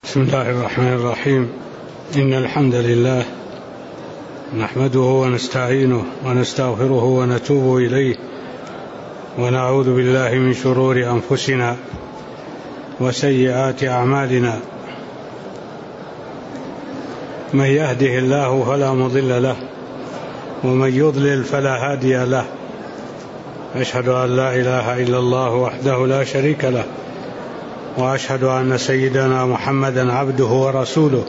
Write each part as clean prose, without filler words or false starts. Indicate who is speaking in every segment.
Speaker 1: بسم الله الرحمن الرحيم. إن الحمد لله نحمده ونستعينه ونستغفره ونتوب إليه ونعوذ بالله من شرور أنفسنا وسيئات أعمالنا. من يهده الله فلا مضل له ومن يضلل فلا هادي له. أشهد أن لا إله إلا الله وحده لا شريك له وأشهد أن سيدنا محمدا عبده ورسوله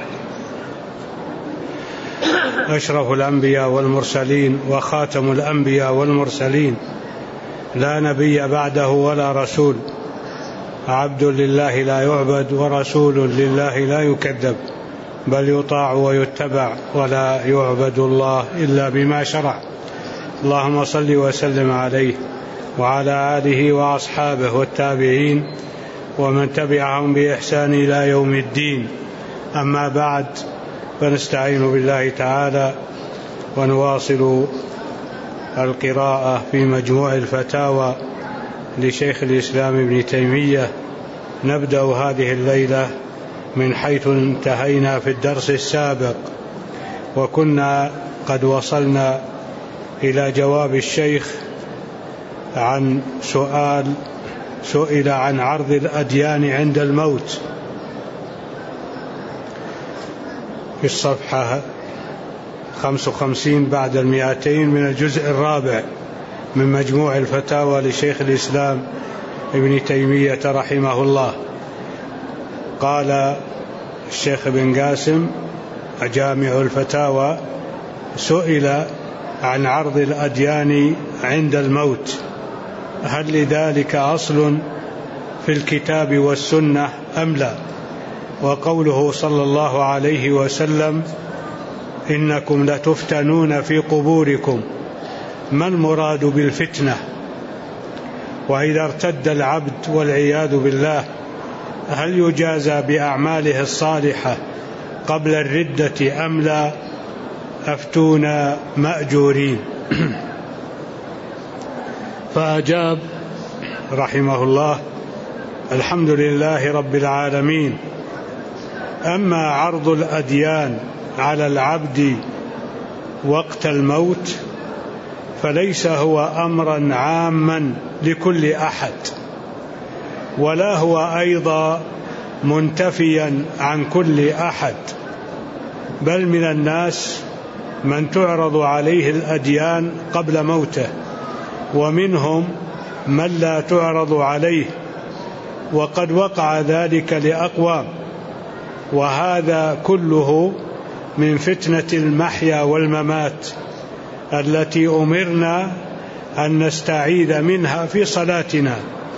Speaker 1: أشرف الأنبياء والمرسلين وخاتم الأنبياء والمرسلين لا نبي بعده ولا رسول. عبد لله لا يعبد ورسول لله لا يكذب بل يطاع ويتبع ولا يعبد الله إلا بما شرع. اللهم صل وسلم عليه وعلى آله وأصحابه والتابعين ومن تبعهم بإحسان إلى يوم الدين. أما بعد، فنستعين بالله تعالى ونواصل القراءة في مجموع الفتاوى لشيخ الإسلام ابن تيمية. نبدأ هذه الليلة من حيث انتهينا في الدرس السابق، وكنا قد وصلنا إلى جواب الشيخ عن سئل عن عرض الأديان عند الموت في الصفحة 55 بعد 200 من الجزء الرابع من مجموع الفتاوى لشيخ الإسلام ابن تيمية رحمه الله. قال الشيخ ابن قاسم جامع الفتاوى: سئل عن عرض الأديان عند الموت، هل لذلك أصل في الكتاب والسنة أم لا؟ وقوله صلى الله عليه وسلم: إنكم لتفتنون في قبوركم، ما المراد بالفتنة؟ وإذا ارتد العبد والعياذ بالله هل يجازى بأعماله الصالحة قبل الردة أم لا؟ أفتونا مأجورين. فأجاب رحمه الله: الحمد لله رب العالمين. أما عرض الأديان على العبد وقت الموت فليس هو أمرا عاما لكل أحد، ولا هو أيضا منتفيا عن كل أحد، بل من الناس من تعرض عليه الأديان قبل موته، ومنهم من لا تعرض عليه، وقد وقع ذلك لأقوام، وهذا كله من فتنة المحيا والممات التي أمرنا أن نستعيذ منها في صلاتنا.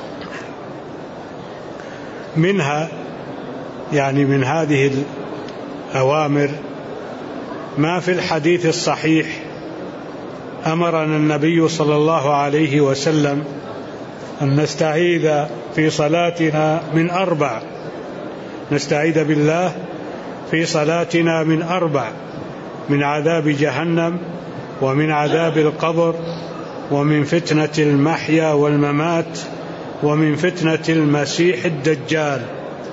Speaker 1: منها يعني من هذه الأوامر ما في الحديث الصحيح أمرنا النبي صلى الله عليه وسلم أن نستعيذ في صلاتنا من 4، نستعيذ بالله في صلاتنا من 4: من عذاب جهنم، ومن عذاب القبر، ومن فتنة المحيا والممات، ومن فتنة المسيح الدجال.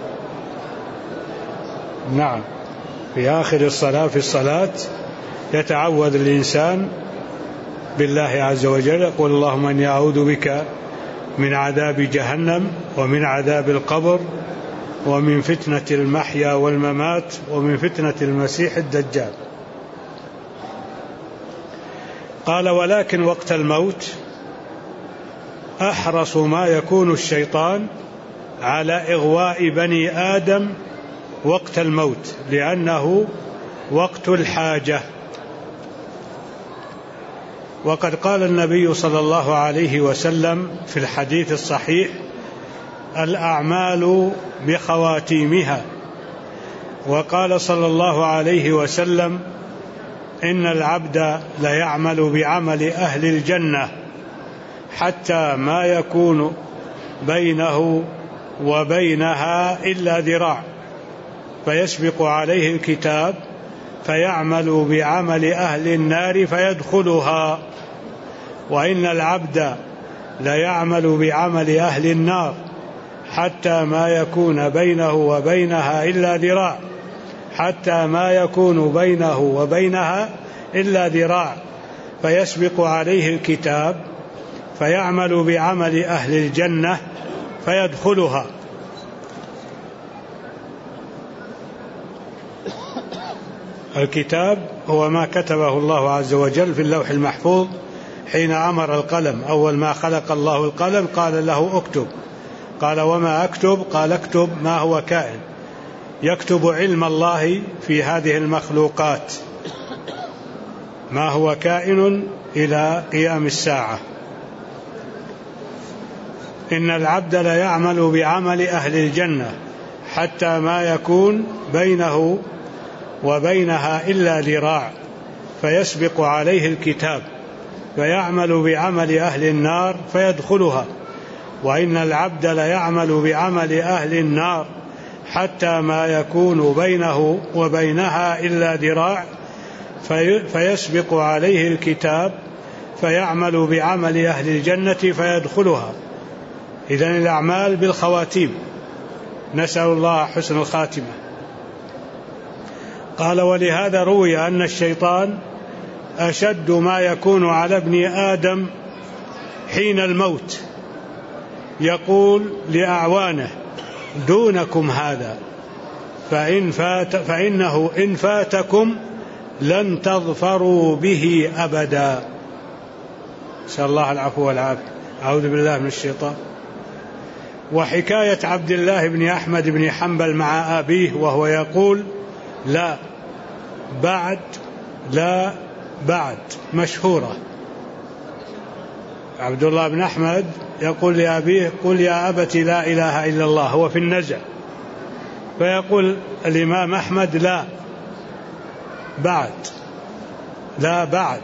Speaker 1: نعم، في آخر الصلاة في الصلاة يتعوذ الإنسان بالله عز وجل، يقول: اللهم إني أعوذ بك من عذاب جهنم، ومن عذاب القبر، ومن فتنة المحيا والممات، ومن فتنة المسيح الدجال. قال: ولكن وقت الموت أحرص ما يكون الشيطان على إغواء بني آدم وقت الموت، لأنه وقت الحاجة. وقد قال النبي صلى الله عليه وسلم في الحديث الصحيح: الأعمال بخواتيمها. وقال صلى الله عليه وسلم: إن العبد ليعمل بعمل أهل الجنة حتى ما يكون بينه وبينها إلا ذراع، فيسبق عليه الكتاب فيعمل بعمل أهل النار فيدخلها. وإن العبد ليعمل بعمل أهل النار حتى ما يكون بينه وبينها إلا ذراع، حتى ما يكون بينه وبينها إلا ذراع، فيسبق عليه الكتاب فيعمل بعمل أهل الجنة فيدخلها. الكتاب هو ما كتبه الله عز وجل في اللوح المحفوظ حين أمر القلم، أول ما خلق الله القلم قال له اكتب، قال وما أكتب؟ قال اكتب ما هو كائن، يكتب علم الله في هذه المخلوقات، ما هو كائن إلى قيام الساعة. إن العبد ليعمل بعمل أهل الجنة حتى ما يكون بينه وبينها إلا ذراع، فيسبق عليه الكتاب فيعمل بعمل أهل النار فيدخلها. وإن العبد ليعمل بعمل أهل النار حتى ما يكون بينه وبينها إلا ذراع، فيسبق عليه الكتاب فيعمل بعمل أهل الجنة فيدخلها. إذن الأعمال بالخواتيم، نسأل الله حسن الخاتمة. قال ولهذا روي أن الشيطان أشد ما يكون على ابن آدم حين الموت، يقول لأعوانه دونكم هذا فإنه إن فاتكم لن تظفروا به أبدا. نسأل الله العفو والعافية. أعوذ بالله من الشيطان. وحكاية عبد الله بن أحمد بن حنبل مع أبيه وهو يقول لا بعد لا بعد مشهورة. عبد الله بن أحمد يقول لأبيه قل يا أبت لا إله إلا الله، هو في النزع، فيقول الإمام أحمد لا بعد لا بعد.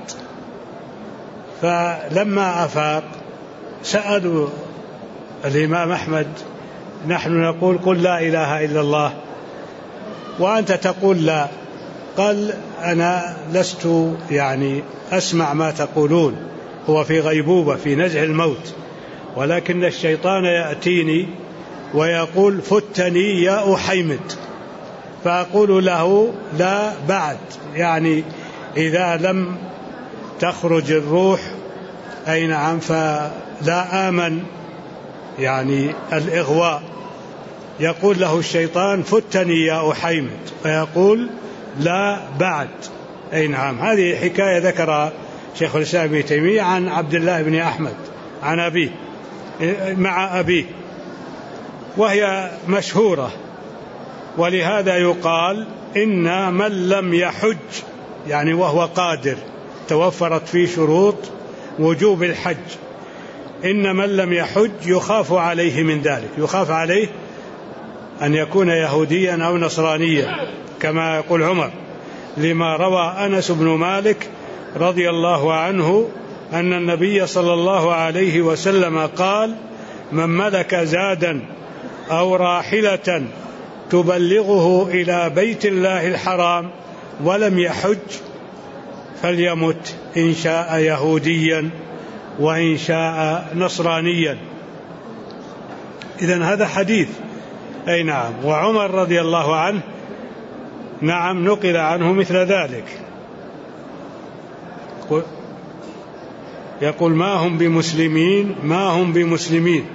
Speaker 1: فلما أفاق سألوا الإمام أحمد نحن نقول قل لا إله إلا الله وأنت تقول لا. قال أنا لست أسمع ما تقولون، هو في غيبوبة في نزع الموت، ولكن الشيطان يأتيني ويقول فتني يا أحيمد، فأقول له لا بعد، إذا لم تخرج الروح أي نعم فلا آمن الإغواء. يقول له الشيطان فتني يا أحيمد، فيقول لا بعد أي نعم. هذه حكاية ذكرها شيخ الإسلام ابن تيمية عن عبد الله بن أحمد عن أبيه مع أبيه، وهي مشهورة. ولهذا يقال إن من لم يحج وهو قادر توفرت فيه شروط وجوب الحج، إن من لم يحج يخاف عليه من ذلك، يخاف عليه أن يكون يهوديا أو نصرانيا كما يقول عمر، لما روى أنس بن مالك رضي الله عنه أن النبي صلى الله عليه وسلم قال من ملك زادا أو راحلة تبلغه إلى بيت الله الحرام ولم يحج فليمت إن شاء يهوديا وإن شاء نصرانيا. إذن هذا حديث أي نعم. وعمر رضي الله عنه نعم نقل عنه مثل ذلك، يقول ما هم بمسلمين.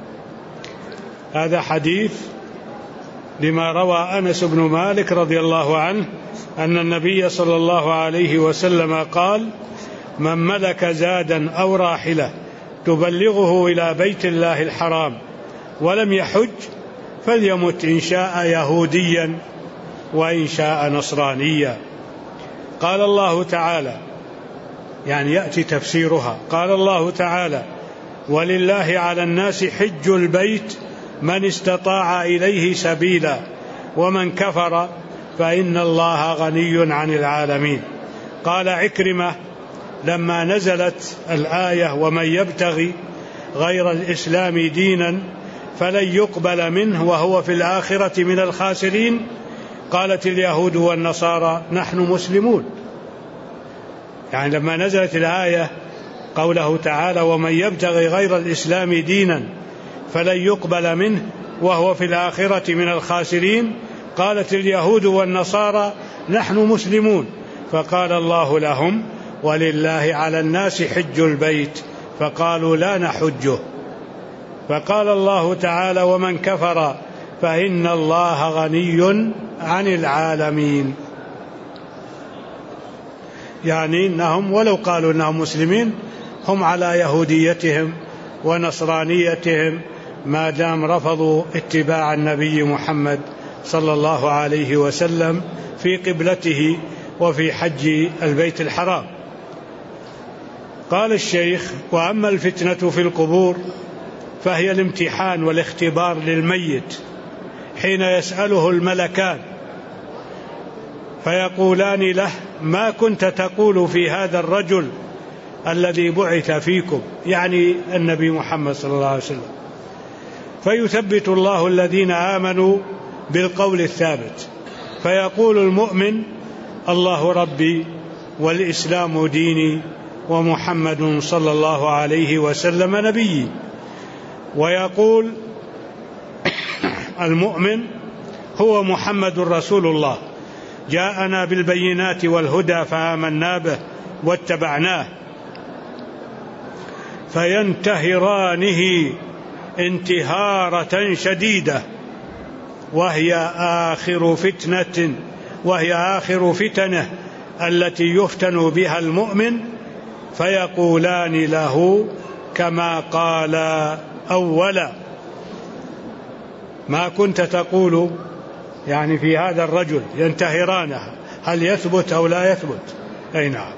Speaker 1: هذا حديث لما روى أنس بن مالك رضي الله عنه أن النبي صلى الله عليه وسلم قال من ملك زادا أو راحلة تبلغه إلى بيت الله الحرام ولم يحج فليمت إن شاء يهوديا وإن شاء نصرانيا. قال الله تعالى يأتي تفسيرها، قال الله تعالى ولله على الناس حج البيت من استطاع إليه سبيلا ومن كفر فإن الله غني عن العالمين. قال عكرمة لما نزلت الآية ومن يبتغي غير الإسلام دينا فلن يقبل منه وهو في الآخرة من الخاسرين، قالت اليهود والنصارى نحن مسلمون. لما نزلت الآية قوله تعالى ومن يبتغي غير الإسلام دينا فلن يقبل منه، وهو في الآخرة من الخاسرين. قالت اليهود والنصارى نحن مسلمون، فقال الله لهم ولله على الناس حج البيت، فقالوا لا نحجه. فقال الله تعالى ومن كفر فإن الله غني عن العالمين. يعني إنهم ولو قالوا إنهم مسلمين هم على يهوديتهم ونصرانيتهم ما دام رفضوا اتباع النبي محمد صلى الله عليه وسلم في قبلته وفي حج البيت الحرام. قال الشيخ وأما الفتنة في القبور فهي الامتحان والاختبار للميت حين يسأله الملكان فيقولان له ما كنت تقول في هذا الرجل الذي بعث فيكم، يعني النبي محمد صلى الله عليه وسلم، فيثبت الله الذين آمنوا بالقول الثابت، فيقول المؤمن الله ربي والإسلام ديني ومحمد صلى الله عليه وسلم نبيي. ويقول المؤمن هو محمد رسول الله جاءنا بالبينات والهدى فآمنا به واتبعناه، فينتهرانه انتهارة شديدة وهي آخر فتنة التي يفتن بها المؤمن، فيقولان له كما قال أولا ما كنت تقول يعني في هذا الرجل، ينتهرانه هل يثبت أو لا يثبت؟ أي نعم،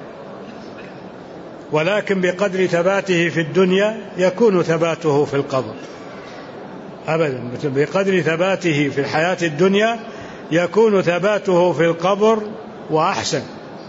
Speaker 1: ولكن بقدر ثباته في الدنيا يكون ثباته في القبر، أبدا بقدر ثباته في الحياة الدنيا يكون ثباته في القبر وأحسن.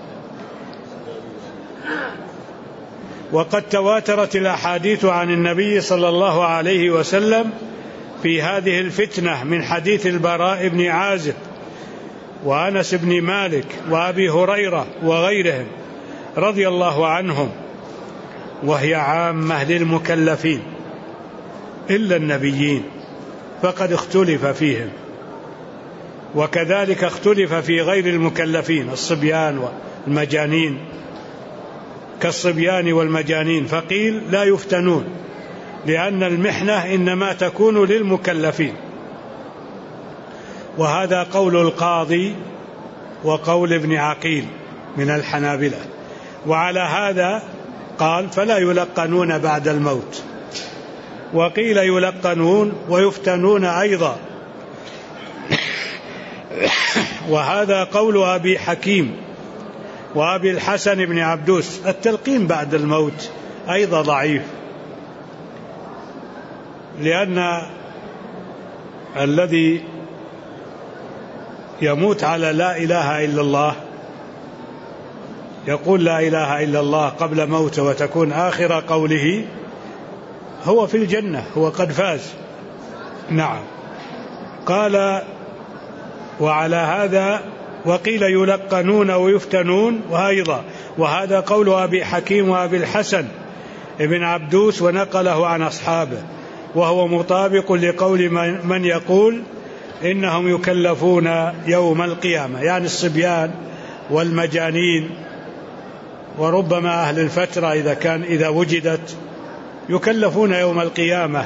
Speaker 1: وقد تواترت الأحاديث عن النبي صلى الله عليه وسلم في هذه الفتنة من حديث البراء بن عازب وأنس بن مالك وأبي هريرة وغيرهم رضي الله عنهم، وهي عامة للمكلفين إلا النبيين فقد اختلف فيهم، وكذلك اختلف في غير المكلفين الصبيان والمجانين كالصبيان والمجانين، فقيل لا يفتنون لأن المحنة إنما تكون للمكلفين، وهذا قول القاضي وقول ابن عقيل من الحنابلة. وعلى هذا قال فلا يلقنون بعد الموت، وقيل يلقنون ويفتنون أيضا، وهذا قول أبي حكيم وأبي الحسن بن عبدوس. التلقين بعد الموت أيضا ضعيف، لأن الذي يموت على لا إله إلا الله يقول لا إله إلا الله قبل موته وتكون آخر قوله هو في الجنة، هو قد فاز. نعم. قال وعلى هذا وقيل يلقنون ويفتنون، وهذا قول أبي حكيم وأبي الحسن ابن عبدوس ونقله عن أصحابه، وهو مطابق لقول من يقول إنهم يكلفون يوم القيامة، يعني الصبيان والمجانين وربما أهل الفترة إذا وجدت يكلفون يوم القيامة،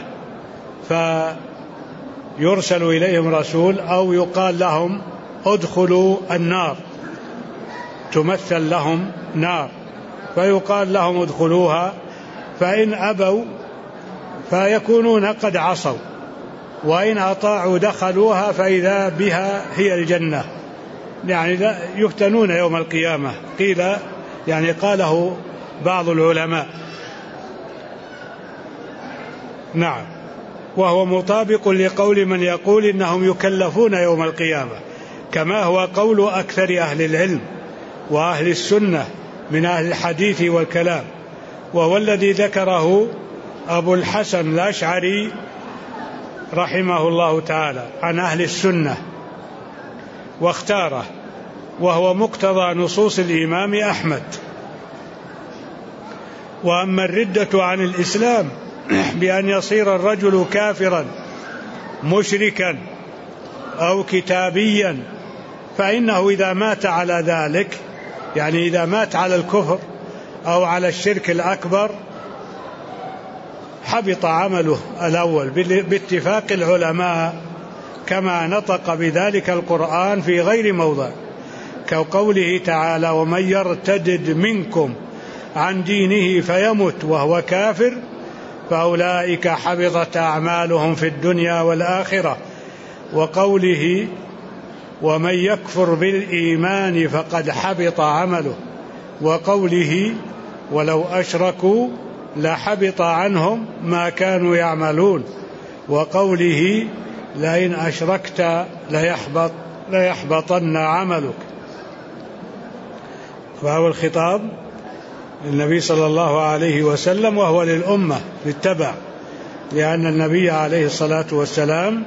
Speaker 1: فيرسل إليهم رسول أو يقال لهم ادخلوا النار، تمثل لهم نار فيقال لهم ادخلوها، فإن أبوا فيكونون قد عصوا، وإن أطاعوا دخلوها فإذا بها هي الجنة، يعني يفتنون يوم القيامة. قيل يعني قاله بعض العلماء. نعم. وهو مطابق لقول من يقول إنهم يكلفون يوم القيامة، كما هو قول أكثر أهل العلم وأهل السنة من أهل الحديث والكلام، وهو الذي ذكره أبو الحسن الأشعري رحمه الله تعالى عن أهل السنة واختاره، وهو مقتضى نصوص الإمام أحمد. وأما الردة عن الإسلام بأن يصير الرجل كافرا مشركا أو كتابيا فإنه إذا مات على ذلك، يعني إذا مات على الكفر أو على الشرك الأكبر، حبط عمله الأول باتفاق العلماء، كما نطق بذلك القرآن في غير موضع، كقوله تعالى: ومن يرتدد منكم عن دينه فيمت وهو كافر فأولئك حبطت أعمالهم في الدنيا والآخرة، وقوله: ومن يكفر بالإيمان فقد حبط عمله، وقوله: ولو أشركوا لحبط عنهم ما كانوا يعملون، وقوله: لئن أشركت ليحبطن عملك. فهو الخطاب للنبي صلى الله عليه وسلم وهو للأمة للتبع، لأن النبي عليه الصلاة والسلام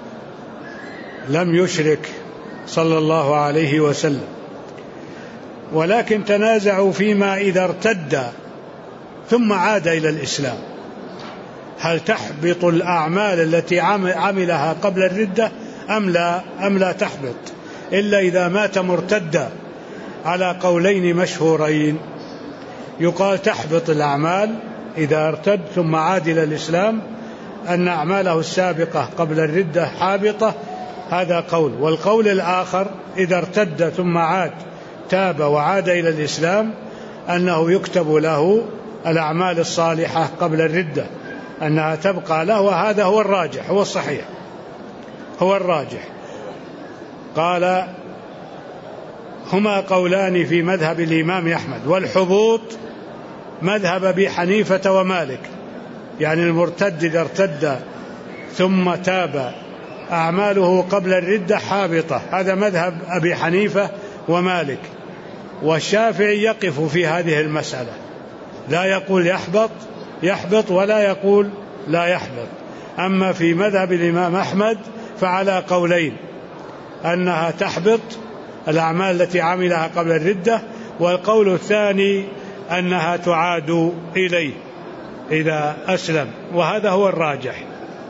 Speaker 1: لم يشرك صلى الله عليه وسلم، ولكن تنازعوا فيما إذا ارتد ثم عاد إلى الإسلام، هل تحبط الأعمال التي عملها قبل الردة أم لا تحبط إلا إذا مات مرتدا، على قولين مشهورين. يقال تحبط الأعمال إذا ارتد ثم عاد إلى الإسلام، أن أعماله السابقة قبل الردة حابطة، هذا قول. والقول الآخر إذا ارتد ثم عاد تاب وعاد إلى الإسلام أنه يكتب له الأعمال الصالحة قبل الردة، أنها تبقى له، وهذا هو الراجح، هو الصحيح، هو الراجح. قال: هما قولان في مذهب الإمام أحمد، والحبوط مذهب أبي حنيفة ومالك، يعني المرتد إذا ارتد ثم تاب أعماله قبل الردة حابطة، هذا مذهب أبي حنيفة ومالك. والشافعي يقف في هذه المسألة، لا يقول يحبط ولا يقول لا يحبط. أما في مذهب الإمام أحمد فعلى قولين، أنها تحبط الأعمال التي عملها قبل الردة، والقول الثاني أنها تعاد إليه إذا أسلم، وهذا هو الراجح.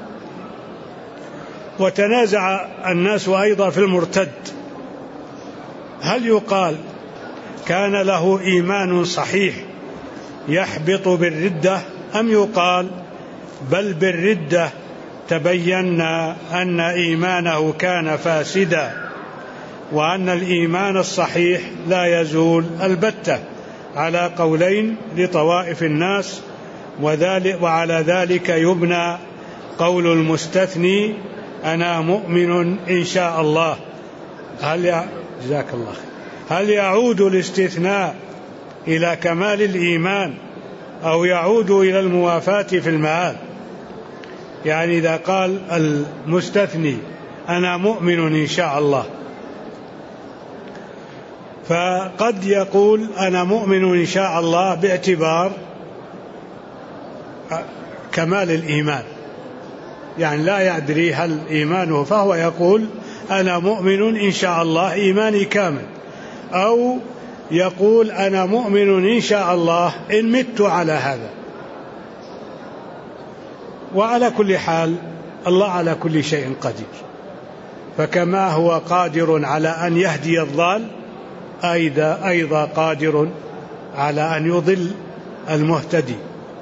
Speaker 1: وتنازع الناس أيضا في المرتد، هل يقال كان له إيمان صحيح يحبط بالردة، أم يقال بل بالردة تبينا أن إيمانه كان فاسدا، وأن الإيمان الصحيح لا يزول البتة، على قولين لطوائف الناس، وعلى ذلك يبنى قول المستثني: أنا مؤمن إن شاء الله. جزاك الله خير. هل يعود الاستثناء إلى كمال الإيمان أو يعود إلى الموافاة في المآل؟ يعني إذا قال المستثني: أنا مؤمن إن شاء الله، فقد يقول أنا مؤمن إن شاء الله باعتبار كمال الإيمان، يعني لا يدري هل إيمانه، فهو يقول أنا مؤمن إن شاء الله، إيماني كامل. أو يقول أنا مؤمن إن شاء الله إن مت على هذا. وعلى كل حال الله على كل شيء قدير، فكما هو قادر على أن يهدي الضال أيضا قادر على أن يضل المهتدي،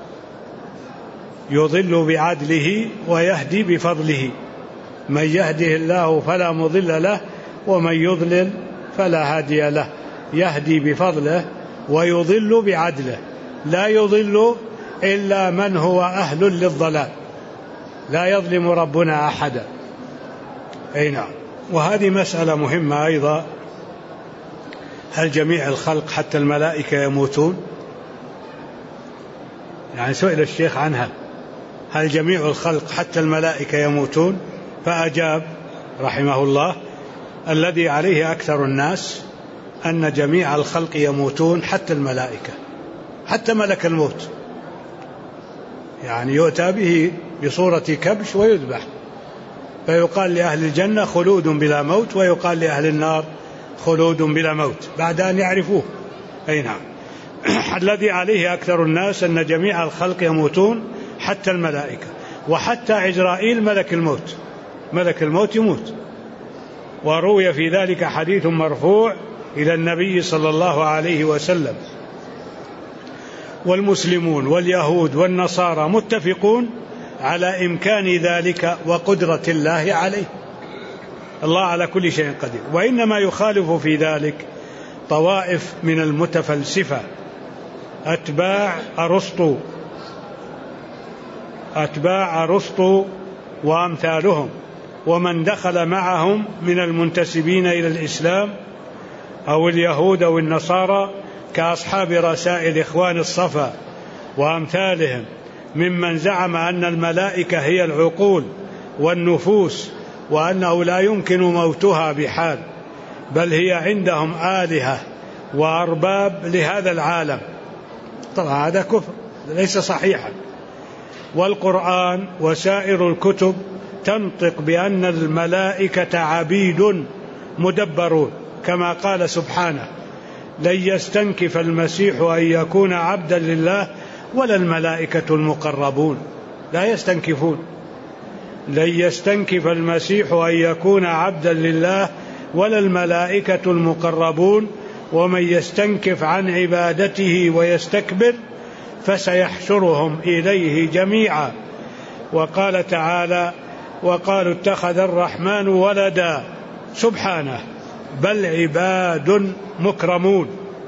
Speaker 1: يضل بعدله ويهدي بفضله، من يهده الله فلا مضل له ومن يضلل فلا هادي له، يهدي بفضله ويضل بعدله، لا يضل إلا من هو أهل للضلال، لا يظلم ربنا أحدا. أي نعم. وهذه مسألة مهمة أيضا، هل جميع الخلق حتى الملائكة يموتون؟ يعني سئل الشيخ عنها، هل جميع الخلق حتى الملائكة يموتون؟ فأجاب رحمه الله: الذي عليه أكثر الناس أن جميع الخلق يموتون حتى الملائكة، حتى ملك الموت، يعني يؤتى به بصورة كبش ويذبح، فيقال لأهل الجنة خلود بلا موت، ويقال لأهل النار خلود بلا موت بعد أن يعرفوه. أي نعم. الذي عليه أكثر الناس أن جميع الخلق يموتون حتى الملائكة، وحتى عزرائيل ملك الموت ملك الموت يموت. وروي في ذلك حديث مرفوع إلى النبي صلى الله عليه وسلم. والمسلمون واليهود والنصارى متفقون على إمكان ذلك وقدرة الله عليه. الله على كل شيء قدير. وإنما يخالف في ذلك طوائف من المتفلسفة أتباع أرسطو وأمثالهم، ومن دخل معهم من المنتسبين إلى الإسلام أو اليهود أو النصارى كأصحاب رسائل إخوان الصفا وأمثالهم، ممن زعم أن الملائكة هي العقول والنفوس، وأنه لا يمكن موتها بحال، بل هي عندهم آلهة وأرباب لهذا العالم. طبعا هذا كفر ليس صحيحا. والقرآن وسائر الكتب تنطق بأن الملائكة عبيد مدبرون، كما قال سبحانه: لن يستنكف المسيح أن يكون عبدا لله ولا الملائكة المقربون. لا يستنكفون. لن يستنكف المسيح أن يكون عبدا لله ولا الملائكة المقربون ومن يستنكف عن عبادته ويستكبر فسيحشرهم إليه جميعا. وقال تعالى: وقالوا اتخذ الرحمن ولدا. سبحانه، بل عباد مكرمون.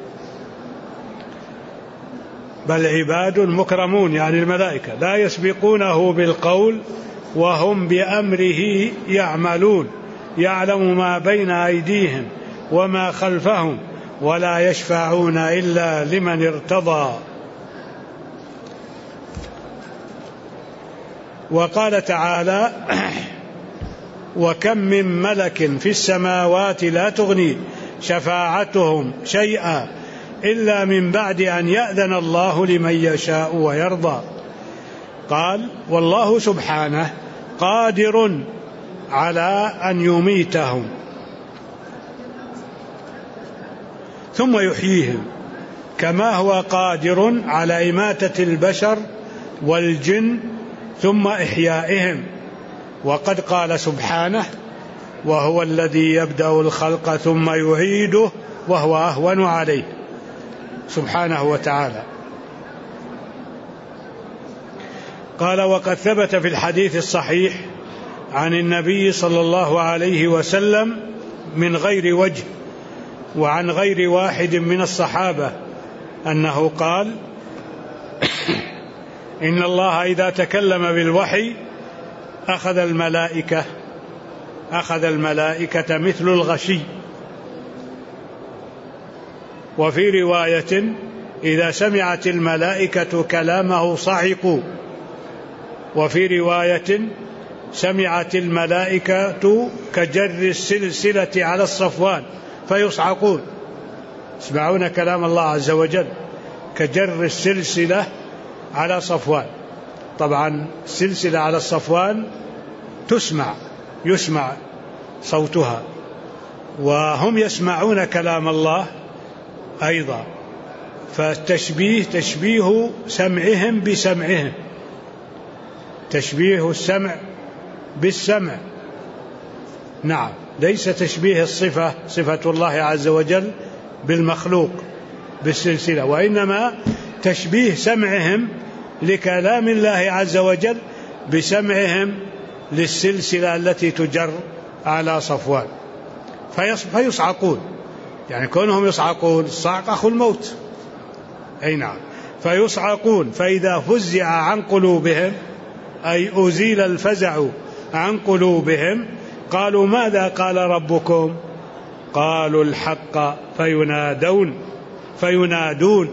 Speaker 1: بل عباد مكرمون يعني الملائكة لا يسبقونه بالقول وهم بأمره يعملون، يعلم ما بين أيديهم وما خلفهم ولا يشفعون إلا لمن ارتضى. وقال تعالى: وكم من ملك في السماوات لا تغني شفاعتهم شيئا إلا من بعد أن يأذن الله لمن يشاء ويرضى. قال: والله سبحانه قادر على أن يميتهم ثم يحييهم، كما هو قادر على إماتة البشر والجن ثم إحيائهم. وقد قال سبحانه: وهو الذي يبدأ الخلق ثم يعيده وهو أهون عليه، سبحانه وتعالى. قال: وقد ثبت في الحديث الصحيح عن النبي صلى الله عليه وسلم من غير وجه وعن غير واحد من الصحابة أنه قال: إن الله إذا تكلم بالوحي أخذ الملائكة مثل الغشي. وفي رواية: إذا سمعت الملائكة كلامه صعقوا. وفي رواية: سمعت الملائكة كجر السلسلة على الصفوان فيصعقون. يسمعون كلام الله عز وجل كجر السلسلة على صفوان. طبعا السلسلة على الصفوان يسمع صوتها، وهم يسمعون كلام الله أيضا. فالتشبيه تشبيه سمعهم بسمعهم، تشبيه السمع بالسمع. نعم، ليس تشبيه الصفة، صفة الله عز وجل بالمخلوق بالسلسلة، وإنما تشبيه سمعهم لكلام الله عز وجل بسمعهم للسلسلة التي تجر على صفوان فيصعقون. يعني كونهم يصعقون، الصعق أخو الموت. أي نعم، فيصعقون. فإذا فزع عن قلوبهم أي أزيل الفزع عن قلوبهم قالوا: ماذا قال ربكم؟ قالوا: الحق. فينادون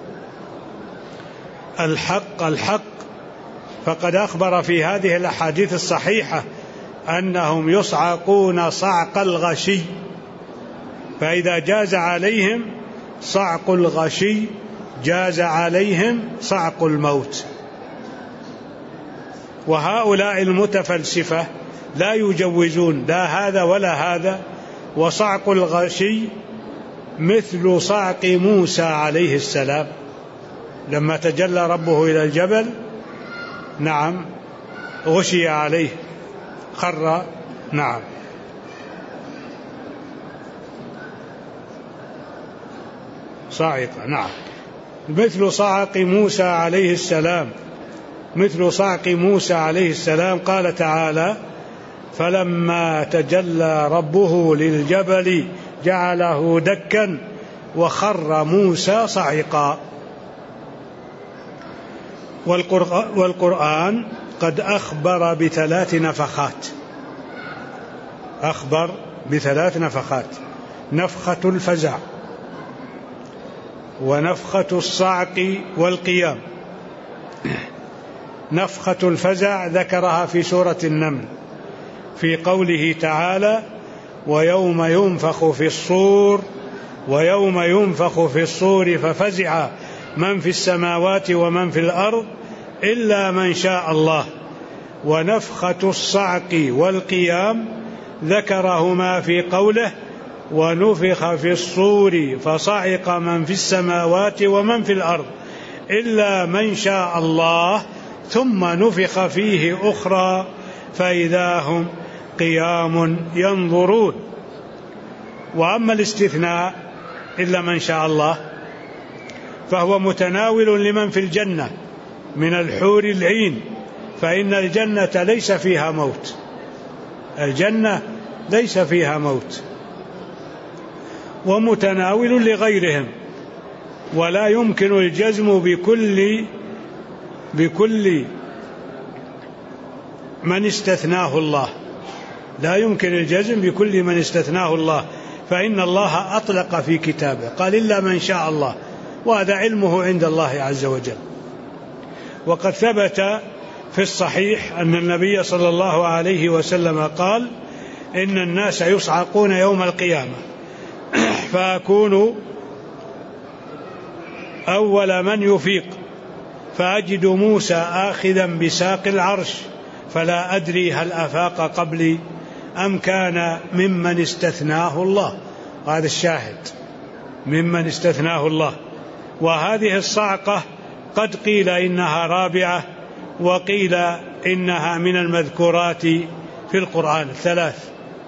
Speaker 1: الحق. فقد أخبر في هذه الأحاديث الصحيحة أنهم يصعقون صعق الغشي، فإذا جاز عليهم صعق الغشي جاز عليهم صعق الموت. وهؤلاء المتفلسفة لا يجوزون لا هذا ولا هذا. وصعق الغشي مثل صعق موسى عليه السلام لما تجلى ربه إلى الجبل، نعم، غشي عليه، خر نعم. صاعقة. نعم. مثل صعق موسى عليه السلام، مثل صعق موسى عليه السلام. قال تعالى: فلما تجلى ربه للجبل جعله دكا وخر موسى صعقا. والقرآن قد أخبر بثلاث نفخات، أخبر بثلاث نفخات: نفخة الفزع، ونفخة الصعق والقيام. نفخة الفزع ذكرها في سورة النمل في قوله تعالى: ويوم ينفخ في الصور، ويوم ينفخ في الصور ففزع من في السماوات ومن في الأرض إلا من شاء الله. ونفخة الصعق والقيام ذكرهما في قوله: ونفخ في الصور فصعق من في السماوات ومن في الأرض إلا من شاء الله ثم نفخ فيه أخرى فإذا هم قيام ينظرون. وأما الاستثناء إلا من شاء الله فهو متناول لمن في الجنة من الحور العين، فإن الجنة ليس فيها موت، الجنة ليس فيها موت، ومتناول لغيرهم. ولا يمكن الجزم بكل من استثناه الله، لا يمكن الجزم بكل من استثناه الله، فإن الله أطلق في كتابه قال: إلا من شاء الله، وهذا علمه عند الله عز وجل. وقد ثبت في الصحيح أن النبي صلى الله عليه وسلم قال: إن الناس يصعقون يوم القيامة فأكون أول من يفيق، فأجد موسى آخذا بساق العرش، فلا أدري هل أفاق قبلي أم كان ممن استثناه الله. هذا الشاهد، ممن استثناه الله. وهذه الصعقة قد قيل إنها رابعة، وقيل إنها من المذكورات في القرآن الثلاث.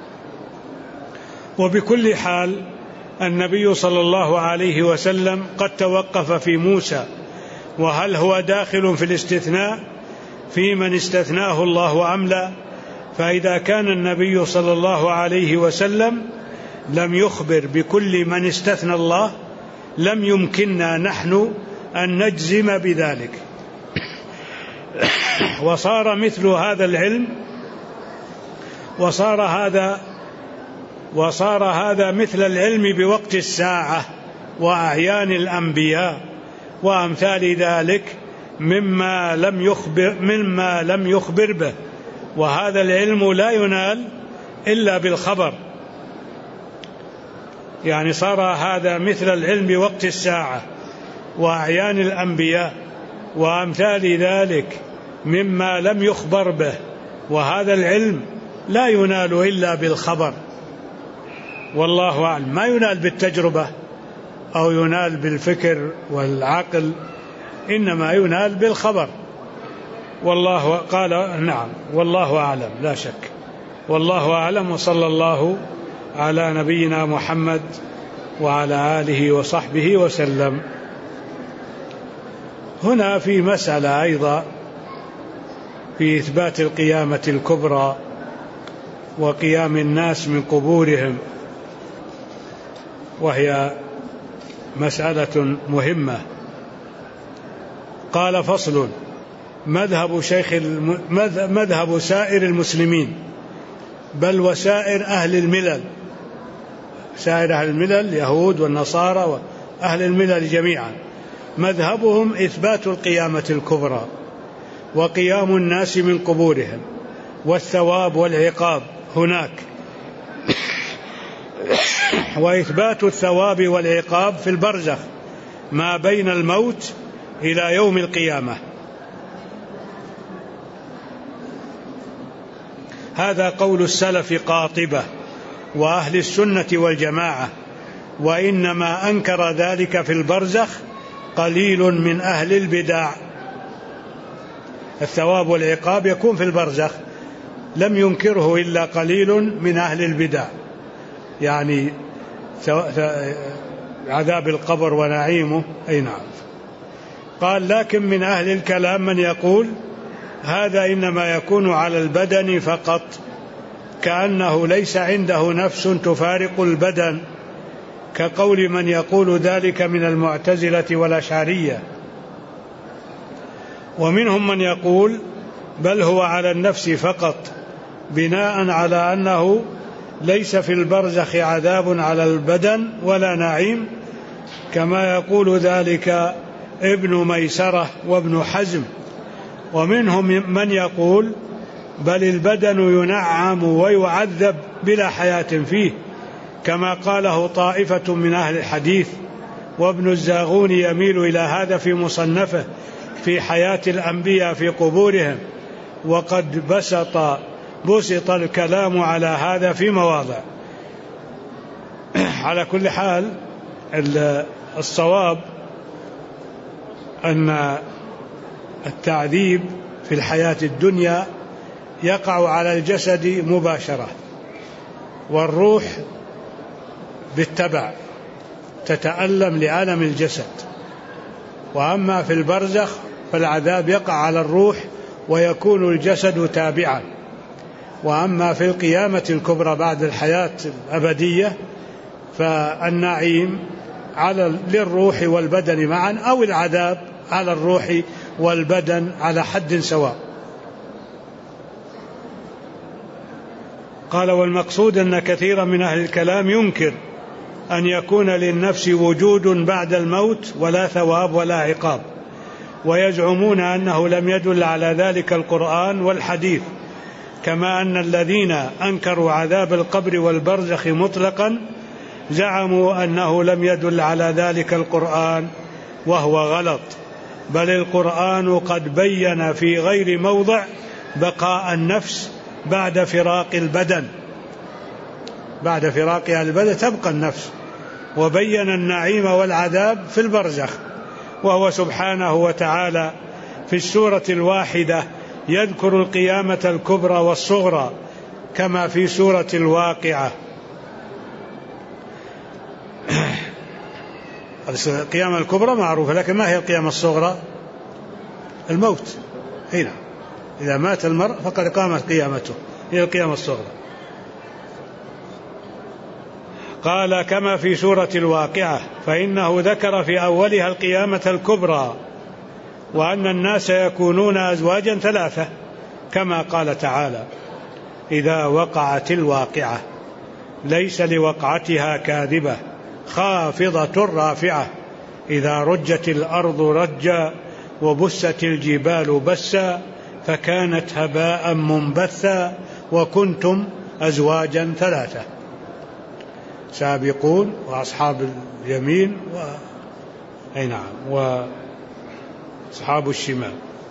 Speaker 1: وبكل حال النبي صلى الله عليه وسلم قد توقف في موسى، وهل هو داخل في الاستثناء في من استثناه الله أم لا؟ فإذا كان النبي صلى الله عليه وسلم لم يخبر بكل من استثنى الله لم يمكننا نحن أن نجزم بذلك. وصار مثل هذا العلم، وصار هذا مثل العلم بوقت الساعة وأعيان الأنبياء وأمثال ذلك مما لم يخبر به. وهذا العلم لا ينال إلا بالخبر، يعني صار هذا مثل العلم بوقت الساعة وأعيان الأنبياء وأمثال ذلك مما لم يخبر به، وهذا العلم لا ينال إلا بالخبر. والله أعلم، ما ينال بالتجربة أو ينال بالفكر والعقل، إنما ينال بالخبر. والله قال نعم، والله أعلم، لا شك، والله أعلم. وصلى الله على نبينا محمد وعلى آله وصحبه وسلم. هنا في مسألة أيضا في إثبات القيامة الكبرى وقيام الناس من قبورهم، وهي مسألة مهمة. قال: فصل: مذهب سائر المسلمين، بل وسائر أهل الملل، سائر أهل الملل اليهود والنصارى وأهل الملل جميعا، مذهبهم إثبات القيامة الكبرى وقيام الناس من قبورهم والثواب والعقاب هناك، وإثبات الثواب والعقاب في البرزخ ما بين الموت إلى يوم القيامة. هذا قول السلف قاطبة وأهل السنة والجماعة، وإنما أنكر ذلك في البرزخ قليل من أهل البدع. الثواب والعقاب يكون في البرزخ، لم ينكره إلا قليل من أهل البدع، يعني عذاب القبر ونعيمه. أي نعم. قال: لكن من أهل الكلام من يقول هذا إنما يكون على البدن فقط، كأنه ليس عنده نفس تفارق البدن، كقول من يقول ذلك من المعتزلة والأشعرية. ومنهم من يقول بل هو على النفس فقط، بناء على أنه ليس في البرزخ عذاب على البدن ولا نعيم، كما يقول ذلك ابن ميسرة وابن حزم. ومنهم من يقول بل البدن ينعم ويعذب بلا حياة فيه، كما قاله طائفة من أهل الحديث. وابن الزاغوني يميل إلى هذا في مصنفه في حياة الأنبياء في قبورهم، وقد بسط الكلام على هذا في مواضع. على كل حال الصواب أن التعذيب في الحياة الدنيا يقع على الجسد مباشرة، والروح بالتبع تتألم لألم الجسد. وأما في البرزخ فالعذاب يقع على الروح ويكون الجسد تابعا. وأما في القيامة الكبرى بعد الحياة الأبدية فالنعيم للروح والبدن معا، أو العذاب على الروح والبدن على حد سواء. قال: والمقصود أن كثيرا من أهل الكلام ينكر أن يكون للنفس وجود بعد الموت ولا ثواب ولا عقاب، ويزعمون أنه لم يدل على ذلك القرآن والحديث، كما أن الذين أنكروا عذاب القبر والبرزخ مطلقا زعموا أنه لم يدل على ذلك القرآن، وهو غلط، بل القرآن قد بين في غير موضع بقاء النفس بعد فراق البدن، بعد فراقها البدن تبقى النفس، وبين النعيم والعذاب في البرزخ. وهو سبحانه وتعالى في السورة الواحدة يذكر القيامة الكبرى والصغرى، كما في سورة الواقعة. القيامة الكبرى معروفة، لكن ما هي القيامة الصغرى؟ الموت. هنا إذا مات المرء فقد قامت قيامته، هي القيامة الصغرى. قال: كما في سورة الواقعة، فإنه ذكر في أولها القيامة الكبرى، وأن الناس يكونون أزواجا ثلاثة، كما قال تعالى: إذا وقعت الواقعة ليس لوقعتها كاذبة خافضة رافعة، إذا رجت الأرض رجا وبست الجبال بسا فكانت هباء منبثا وكنتم أزواجا ثلاثة، سابقون وأصحاب اليمين أي نعم وأصحاب الشمال.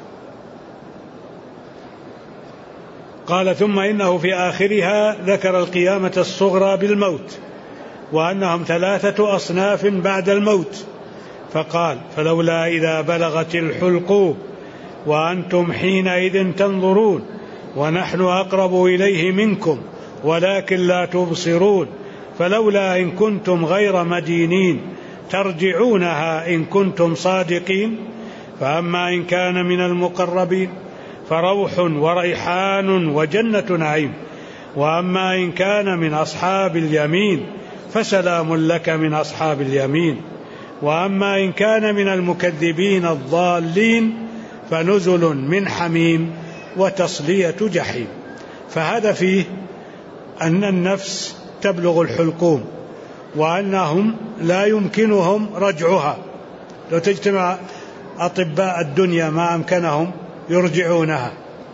Speaker 1: قال: ثم إنه في آخرها ذكر القيامة الصغرى بالموت، وأنهم ثلاثة أصناف بعد الموت، فقال: فلولا إذا بلغت الحلقوم وأنتم حينئذ تنظرون ونحن أقرب إليه منكم ولكن لا تبصرون، فلولا إن كنتم غير مدينين ترجعونها إن كنتم صادقين. فأما إن كان من المقربين فروح وريحان وجنة نعيم، وأما إن كان من أصحاب اليمين فسلام لك من أصحاب اليمين، وأما إن كان من المكذبين الضالين فنزل من حميم وتصلية جحيم. فهذا فيه أن النفس تبلغ الحلقوم، وأنهم لا يمكنهم رجعها، لو تجتمع أطباء الدنيا ما أمكنهم يرجعونها.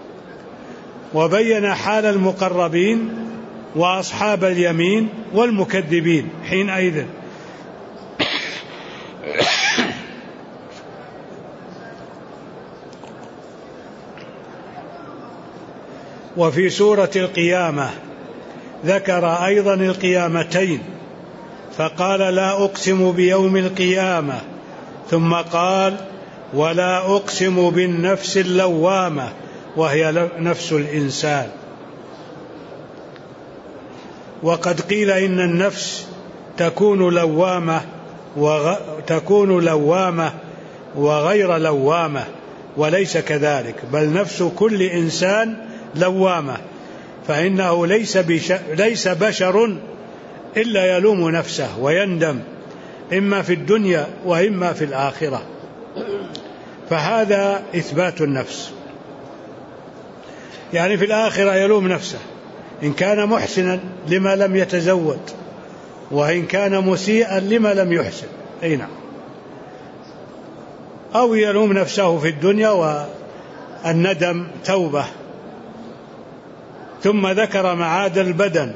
Speaker 1: وبين حال المقربين وأصحاب اليمين والمكذبين حينئذ. وفي سورة القيامة ذكر أيضا القيامتين، فقال: لا أقسم بيوم القيامة، ثم قال: ولا أقسم بالنفس اللوامة، وهي نفس الإنسان. وقد قيل إن النفس تكون لوامة وغير لوامة، وليس كذلك، بل نفس كل إنسان لوامة، فإنه ليس بشر إلا يلوم نفسه ويندم، إما في الدنيا وإما في الآخرة. فهذا إثبات النفس، يعني في الآخرة يلوم نفسه إن كان محسنا لما لم يتزود، وإن كان مسيئا لما لم يحسن، أي نعم، أو يلوم نفسه في الدنيا، والندم توبة. ثم ذكر معاد البدن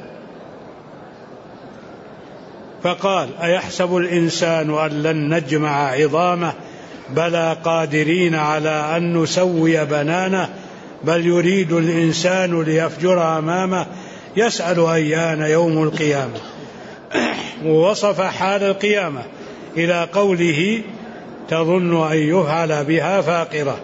Speaker 1: فقال: أيحسب الإنسان أن لن نجمع عظامه بلى قادرين على أن نسوي بنانه بل يريد الإنسان ليفجر أمامه يسأل أيان يوم القيامة. ووصف حال القيامة إلى قوله: تظن أن يفعل بها فاقرة.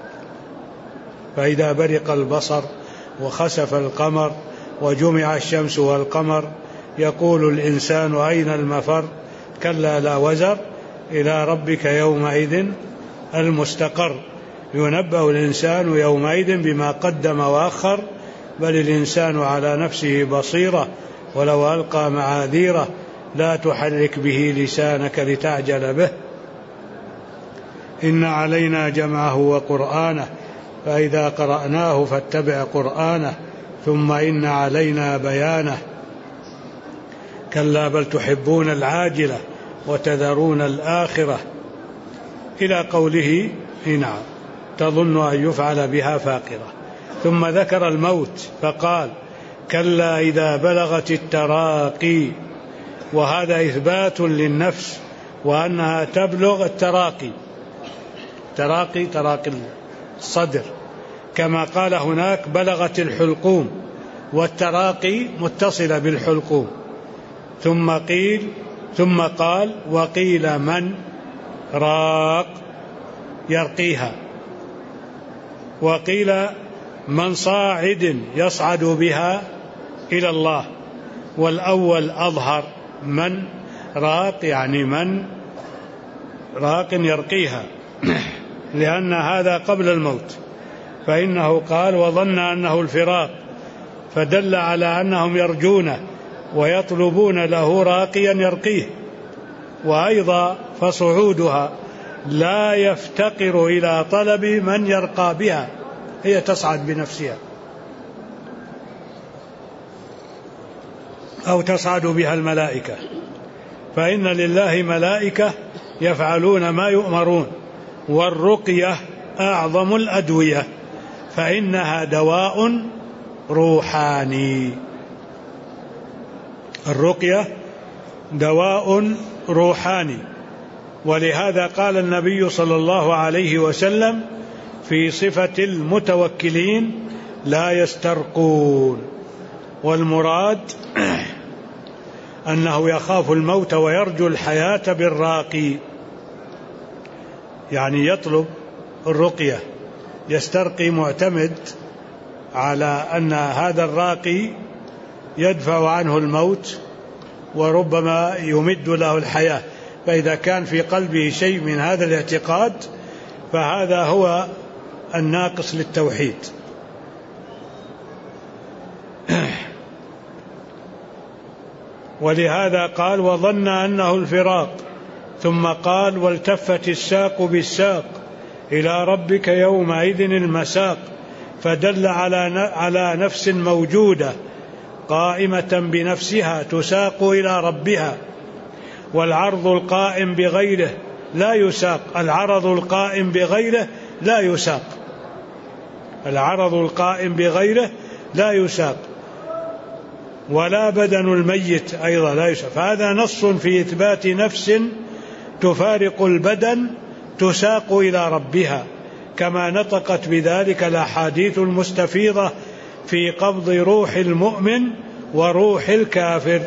Speaker 1: فإذا برق البصر وخسف القمر وجمع الشمس والقمر يقول الإنسان أين المفر كلا لا وزر إلى ربك يومئذ المستقر. ينبأ الإنسان يومئذ بما قدم وأخر بل الإنسان على نفسه بصيرة ولو ألقى معاذيره لا تحرك به لسانك لتعجل به إن علينا جمعه وقرآنه فإذا قرأناه فاتبع قرآنه ثم إن علينا بيانه كلا بل تحبون العاجلة وتذرون الآخرة إلى قوله: نعم تظن أن يفعل بها فاقرة. ثم ذكر الموت فقال: كلا إذا بلغت التراقي، وهذا إثبات للنفس وأنها تبلغ التراقي، تراقي الصدر، كما قال هناك بلغت الحلقوم، والتراقي متصلة بالحلقوم. ثم قال: وقيل من راق يرقيها، وقيل من صاعد يصعد بها إلى الله، والأول أظهر، من راق يعني من راق يرقيها، لأن هذا قبل الموت، فإنه قال: وظن أنه الفراق، فدل على أنهم يرجونه ويطلبون له راقيا يرقيه. وأيضا فصعودها لا يفتقر إلى طلب من يرقى بها، هي تصعد بنفسها أو تصعد بها الملائكة، فإن لله ملائكة يفعلون ما يؤمرون، والرقية أعظم الأدوية فإنها دواء روحاني، الرقية دواء روحاني. ولهذا قال النبي صلى الله عليه وسلم في صفة المتوكلين: لا يسترقون. والمراد أنه يخاف الموت ويرجو الحياة بالراقي، يعني يطلب الرقية، يسترقي معتمد على أن هذا الراقي يدفع عنه الموت وربما يمد له الحياة، فإذا كان في قلبه شيء من هذا الاعتقاد فهذا هو الناقص للتوحيد. ولهذا قال: وظن أنه الفراق، ثم قال: والتفت الساق بالساق إلى ربك يومئذ المساق، فدل على نفس موجودة قائمة بنفسها تساق إلى ربها، والعرض القائم بغيره لا يساق، العرض القائم بغيره لا يساق، العرض القائم بغيره لا يساق، ولا بدن الميت أيضا لا يساق. فهذا نص في إثبات نفس تفارق البدن تساق إلى ربها، كما نطقت بذلك الأحاديث المستفيضة في قبض روح المؤمن وروح الكافر.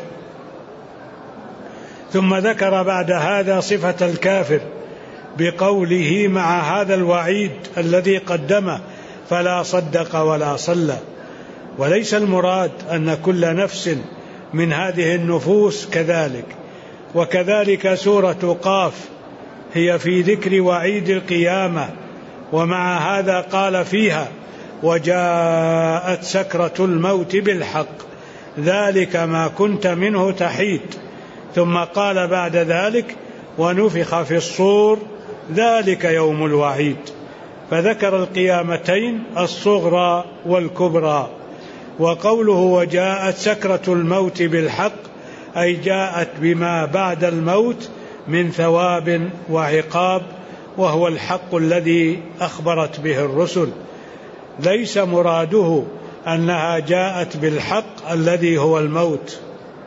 Speaker 1: ثم ذكر بعد هذا صفة الكافر بقوله: مع هذا الوعيد الذي قدمه فلا صدق ولا صلى. وليس المراد أن كل نفس من هذه النفوس كذلك. وكذلك سورة قاف هي في ذكر وعيد القيامة، ومع هذا قال فيها: وجاءت سكرة الموت بالحق ذلك ما كنت منه تحيد. ثم قال بعد ذلك: ونفخ في الصور ذلك يوم الوعيد. فذكر القيامتين الصغرى والكبرى. وقوله وجاءت سكرة الموت بالحق أي جاءت بما بعد الموت من ثواب وعقاب، وهو الحق الذي أخبرت به الرسل. ليس مراده أنها جاءت بالحق الذي هو الموت،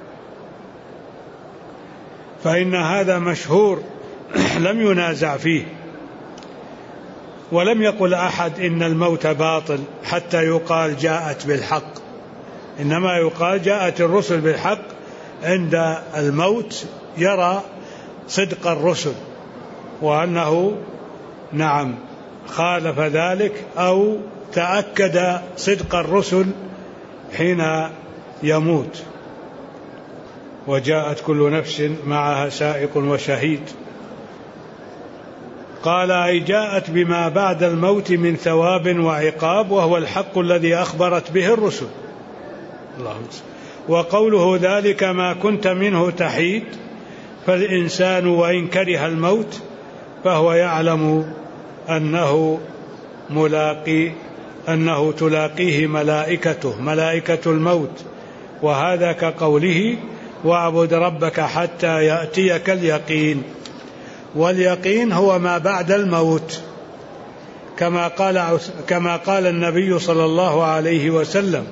Speaker 1: فإن هذا مشهور لم ينازع فيه. ولم يقل أحد إن الموت باطل حتى يقال جاءت بالحق، إنما يقال جاءت الرسل بالحق عند الموت يرى صدق الرسل، وأنه نعم خالف ذلك أو تأكد صدق الرسل حين يموت. وجاءت كل نفس معها سائق وشهيد. قال أي جاءت بما بعد الموت من ثواب وعقاب، وهو الحق الذي أخبرت به الرسل. وقوله ذلك ما كنت منه تحيد، فالإنسان وإن كره الموت فهو يعلم أنه تلاقيه ملائكة الموت، وهذا كقوله واعبد ربك حتى يأتيك اليقين. واليقين هو ما بعد الموت، كما قال النبي صلى الله عليه وسلم: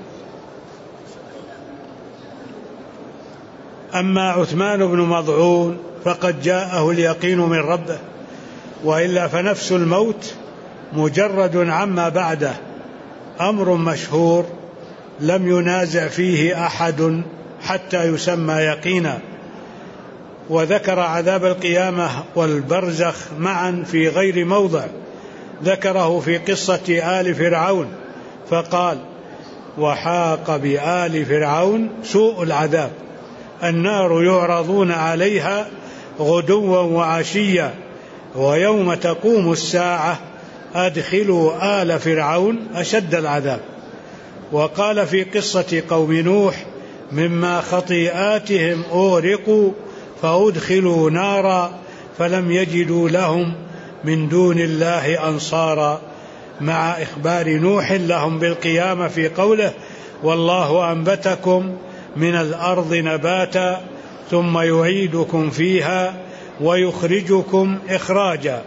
Speaker 1: أما عثمان بن مظعون فقد جاءه اليقين من ربه، وإلا فنفس الموت مجرد عما بعده أمر مشهور لم ينازع فيه أحد حتى يسمى يقينا. وذكر عذاب القيامة والبرزخ معا في غير موضع، ذكره في قصة آل فرعون فقال: وحاق بآل فرعون سوء العذاب، النار يعرضون عليها غدوا وعشيا ويوم تقوم الساعة أدخلوا آل فرعون أشد العذاب. وقال في قصة قوم نوح: مما خطيئاتهم أغرقوا فأدخلوا نارا فلم يجدوا لهم من دون الله أنصارا، مع إخبار نوح لهم بالقيامة في قوله: والله أنبتكم من الأرض نباتا ثم يعيدكم فيها ويخرجكم إخراجا.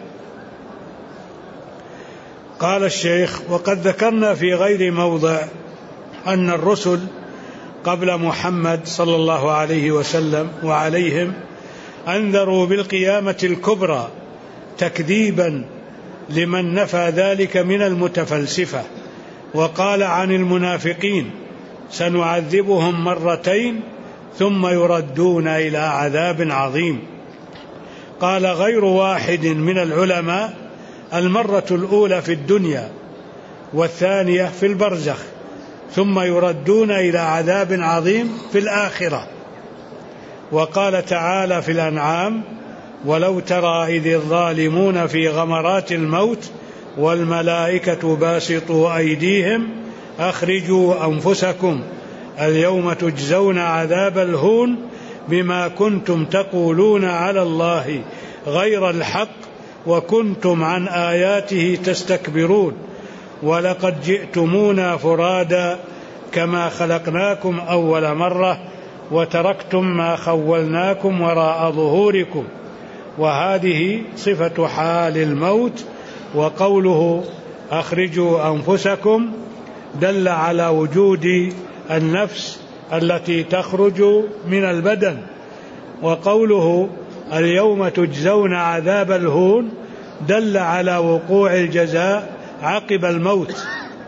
Speaker 1: قال الشيخ: وقد ذكرنا في غير موضع أن الرسل قبل محمد صلى الله عليه وسلم وعليهم أنذروا بالقيامة الكبرى تكذيبا لمن نفى ذلك من المتفلسفة. وقال عن المنافقين: سنعذبهم مرتين ثم يردون إلى عذاب عظيم. قال غير واحد من العلماء: المرة الأولى في الدنيا، والثانية في البرزخ، ثم يردون إلى عذاب عظيم في الآخرة. وقال تعالى في الأنعام: ولو ترى إذ الظالمون في غمرات الموت والملائكة باسطوا أيديهم أخرجوا أنفسكم اليوم تجزون عذاب الهون بما كنتم تقولون على الله غير الحق وكنتم عن آياته تستكبرون ولقد جئتمونا فرادا كما خلقناكم أول مرة وتركتم ما خولناكم وراء ظهوركم. وهذه صفة حال الموت. وقوله أخرجوا أنفسكم دل على وجود النفس التي تخرج من البدن. وقوله اليوم تجزون عذاب الهون دل على وقوع الجزاء عقب الموت.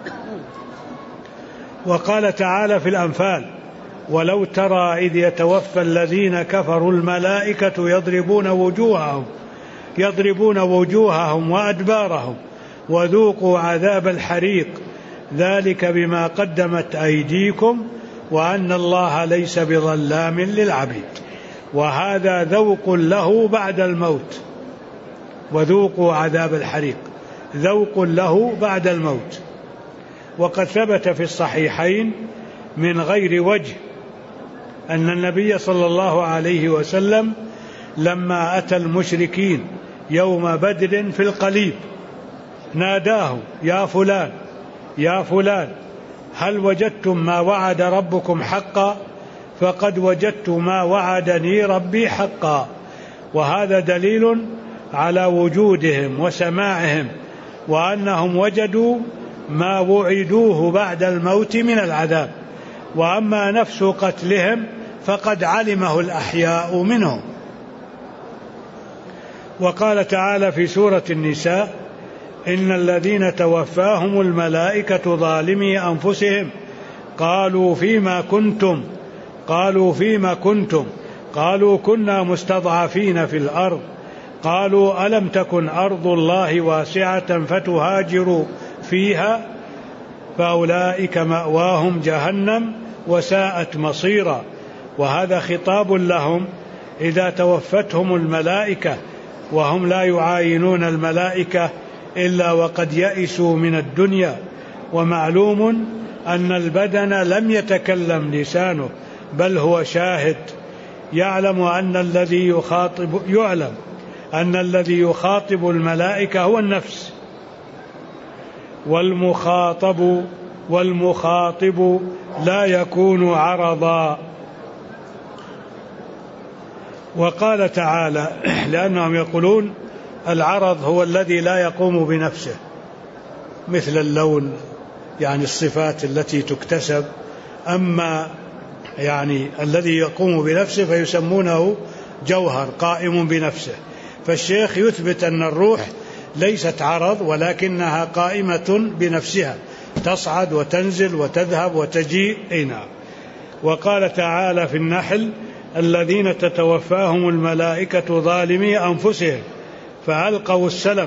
Speaker 1: وقال تعالى في الأنفال: ولو ترى إذ يتوفى الذين كفروا الملائكة يضربون وجوههم وأدبارهم وذوقوا عذاب الحريق ذلك بما قدمت أيديكم وأن الله ليس بظلام للعبيد. وهذا ذوق له بعد الموت، وذوقوا عذاب الحريق، ذوق له بعد الموت. وقد ثبت في الصحيحين من غير وجه أن النبي صلى الله عليه وسلم لما أتى المشركين يوم بدر في القليب ناداهم: يا فلان يا فلان، هل وجدتم ما وعد ربكم حقا؟ فقد وجدت ما وعدني ربي حقا. وهذا دليل على وجودهم وسماعهم، وأنهم وجدوا ما وعدوه بعد الموت من العذاب. وأما نفس قتلهم فقد علمه الأحياء منهم. وقال تعالى في سورة النساء: إن الذين توفاهم الملائكة ظالمي أنفسهم قالوا فيما كنتم قالوا كنا مستضعفين في الأرض قالوا ألم تكن أرض الله واسعة فتهاجروا فيها فأولئك مأواهم جهنم وساءت مصيرا. وهذا خطاب لهم إذا توفتهم الملائكة وهم لا يعاينون الملائكة إلا وقد يئسوا من الدنيا. ومعلوم أن البدن لم يتكلم لسانه، بل هو شاهد، يعلم أن الذي يخاطب الملائكة هو النفس، والمخاطب لا يكون عرضا. وقال تعالى: لأنهم يقولون العرض هو الذي لا يقوم بنفسه، مثل اللون، يعني الصفات التي تكتسب. أما يعني الذي يقوم بنفسه فيسمونه جوهر قائم بنفسه. فالشيخ يثبت أن الروح ليست عرض، ولكنها قائمة بنفسها، تصعد وتنزل وتذهب وتجيء. نعم. وقال تعالى في النحل: الذين تتوفاهم الملائكة ظالمي أنفسهم فألقوا السلم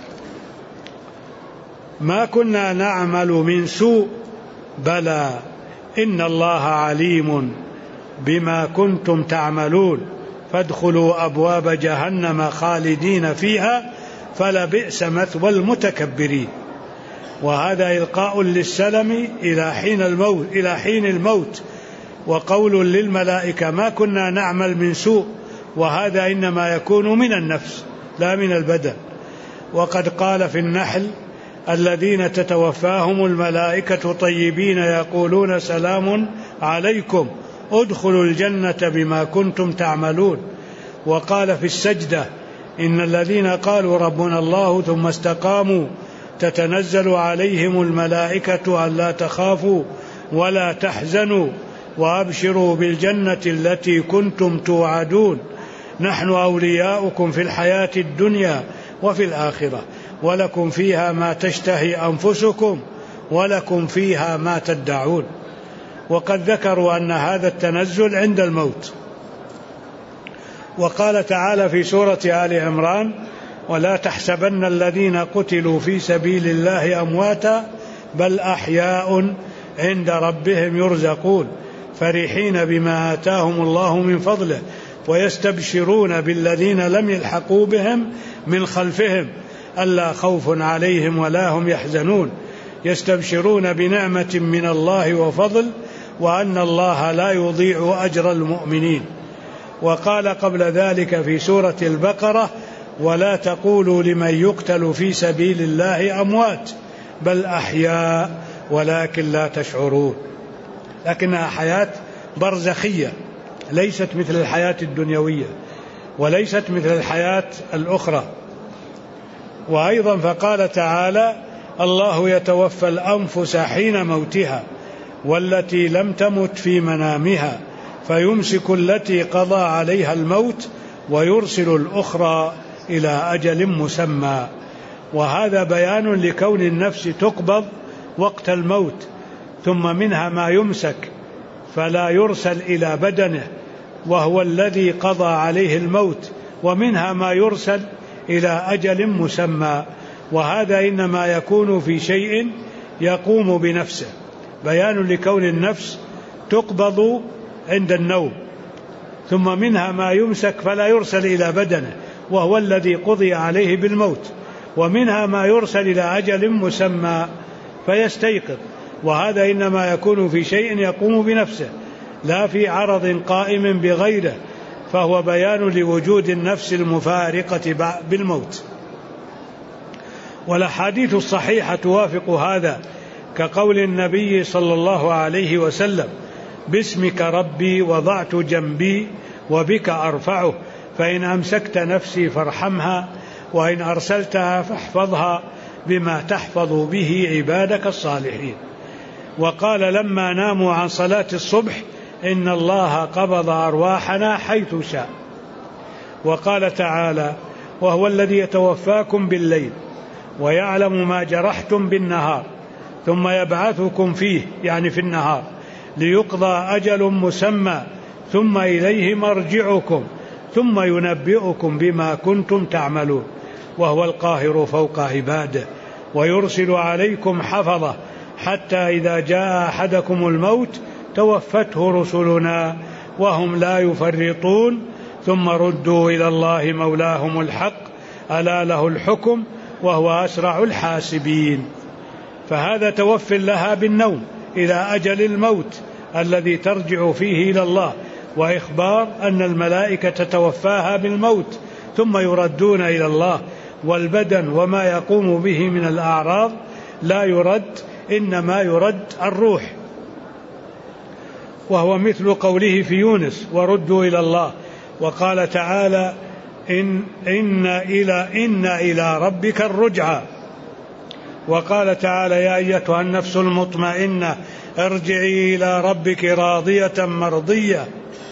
Speaker 1: ما كنا نعمل من سوء بلى إن الله عليم بما كنتم تعملون فادخلوا أبواب جهنم خالدين فيها فلبئس مثوى المتكبرين. وهذا إلقاء للسلم إلى حين الموت، وقول للملائكة ما كنا نعمل من سوء، وهذا إنما يكون من النفس لا من البدن. وقد قال في النحل: الذين تتوفاهم الملائكة طيبين يقولون سلام عليكم ادخلوا الجنة بما كنتم تعملون. وقال في السجدة: إن الذين قالوا ربنا الله ثم استقاموا تتنزل عليهم الملائكة ألا تخافوا ولا تحزنوا وأبشروا بالجنة التي كنتم توعدون نحن أولياؤكم في الحياة الدنيا وفي الآخرة ولكم فيها ما تشتهي أنفسكم ولكم فيها ما تدعون. وقد ذكروا أن هذا التنزل عند الموت. وقال تعالى في سورة آل عمران: ولا تحسبن الذين قتلوا في سبيل الله أمواتا بل أحياء عند ربهم يرزقون فرحين بما آتاهم الله من فضله ويستبشرون بالذين لم يلحقوا بهم من خلفهم ألا خوف عليهم ولا هم يحزنون يستبشرون بنعمة من الله وفضل وأن الله لا يضيع أجر المؤمنين. وقال قبل ذلك في سورة البقرة: ولا تقولوا لمن يقتل في سبيل الله أموات بل أحياء ولكن لا تشعرون. لكنها حياة برزخية ليست مثل الحياة الدنيوية وليست مثل الحياة الأخرى. وأيضا فقال تعالى: الله يتوفى الأنفس حين موتها والتي لم تمت في منامها فيمسك التي قضى عليها الموت ويرسل الأخرى إلى أجل مسمى. وهذا بيان لكون النفس تقبض وقت الموت، ثم منها ما يمسك فلا يرسل إلى بدنه وهو الذي قضى عليه الموت، ومنها ما يرسل إلى أجل مسمى. وهذا إنما يكون في شيء يقوم بنفسه، بيان لكون النفس تقبض عند النوم، ثم منها ما يمسك فلا يرسل إلى بدنه وهو الذي قضي عليه بالموت، ومنها ما يرسل إلى أجل مسمى فيستيقظ، وهذا إنما يكون في شيء يقوم بنفسه لا في عرض قائم بغيره، فهو بيان لوجود النفس المفارقة بالموت. والأحاديث الصحيحة توافق هذا، كقول النبي صلى الله عليه وسلم: باسمك ربي وضعت جنبي وبك أرفعه، فإن أمسكت نفسي فارحمها، وإن أرسلتها فاحفظها بما تحفظ به عبادك الصالحين. وقال لما ناموا عن صلاة الصبح: إن الله قبض أرواحنا حيث شاء. وقال تعالى: وهو الذي يتوفاكم بالليل ويعلم ما جرحتم بالنهار ثم يبعثكم فيه، يعني في النهار، ليقضى أجل مسمى ثم إليه مرجعكم ثم ينبئكم بما كنتم تعملون، وهو القاهر فوق عباده ويرسل عليكم حفظه حتى إذا جاء أحدكم الموت توفته رسلنا وهم لا يفرطون ثم ردوا إلى الله مولاهم الحق ألا له الحكم وهو أسرع الحاسبين. فهذا توف لها بالنوم إلى أجل الموت الذي ترجع فيه إلى الله، وإخبار أن الملائكة تتوفاها بالموت ثم يردون إلى الله، والبدن وما يقوم به من الأعراض لا يرد، إنما يرد الروح. وهو مثل قوله في يونس: وردوا إلى الله. وقال تعالى: إن إلى ربك الرجعى. وقال تعالى: يا أيتها النفس المطمئنة ارجعي إلى ربك راضية مرضية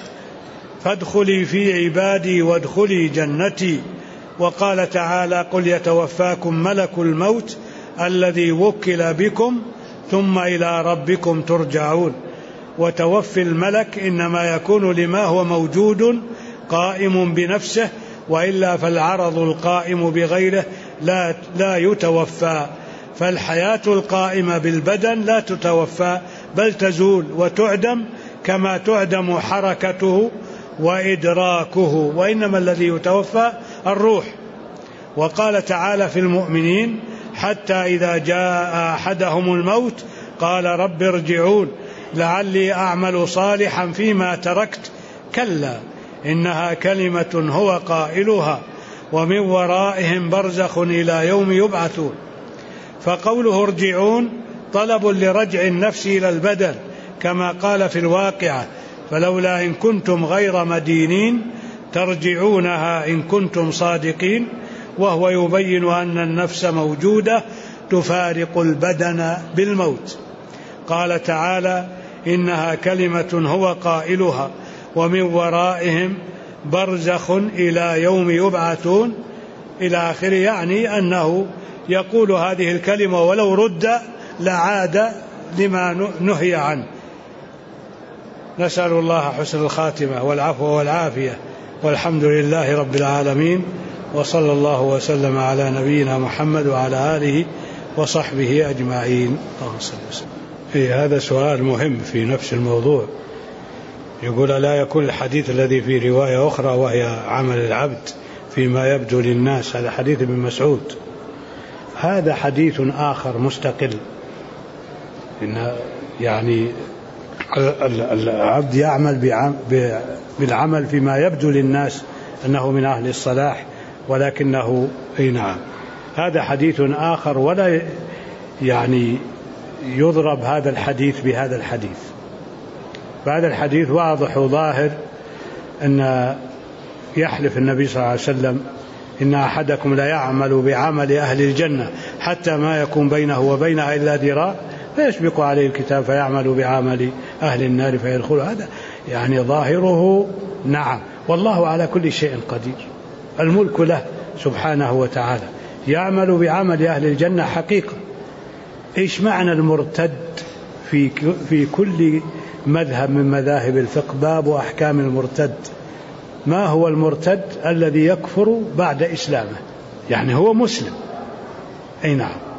Speaker 1: فادخلي في عبادي وادخلي جنتي. وقال تعالى: قل يتوفاكم ملك الموت الذي وكل بكم ثم إلى ربكم ترجعون. وتوفي الملك إنما يكون لما هو موجود قائم بنفسه، وإلا فالعرض القائم بغيره لا يتوفى. فالحياة القائمة بالبدن لا تتوفى بل تزول وتعدم كما تعدم حركته وإدراكه، وإنما الذي يتوفى الروح. وقال تعالى في المؤمنين: حتى إذا جاء أحدهم الموت قال رب ارجعون لعلي أعمل صالحا فيما تركت كلا إنها كلمة هو قائلها ومن ورائهم برزخ إلى يوم يبعثون. فقوله ارجعون طلب لرجع النفس إلى البدن، كما قال في الواقعة: فلولا إن كنتم غير مدينين ترجعونها إن كنتم صادقين. وهو يبين أن النفس موجودة تفارق البدن بالموت. قال تعالى: إنها كلمة هو قائلها ومن ورائهم برزخ إلى يوم يبعثون إلى آخره، يعني أنه يقول هذه الكلمة ولو رد لعاد لما نهي عنه. نسأل الله حسن الخاتمة والعفو والعافية، والحمد لله رب العالمين، وصلى الله وسلم على نبينا محمد وعلى آله وصحبه أجمعين. هذا سؤال مهم في نفس الموضوع. يقول: لا يكون الحديث الذي في رواية أخرى وهي عمل العبد فيما يبدو للناس، هذا حديث ابن مسعود، هذا حديث آخر مستقل. إن يعني العبد يعمل بالعمل فيما يبدو للناس أنه من أهل الصلاح، ولكنه نعم هذا حديث آخر، ولا يعني يضرب هذا الحديث بهذا الحديث. فهذا الحديث واضح وظاهر أن يحلف النبي صلى الله عليه وسلم: إن أحدكم لا يعمل بعمل أهل الجنة حتى ما يكون بينه وبينها إلا ذراع فيسبق عليه الكتاب فيعمل بعمل أهل النار فيدخل. هذا يعني ظاهره نعم، والله على كل شيء قدير، الملك له سبحانه وتعالى، يعمل بعمل أهل الجنة حقيقة. إيش معنى المرتد في كل مذهب من مذاهب الفقه؟ باب أحكام المرتد. ما هو المرتد؟ الذي يكفر بعد إسلامه، يعني هو مسلم، أي نعم،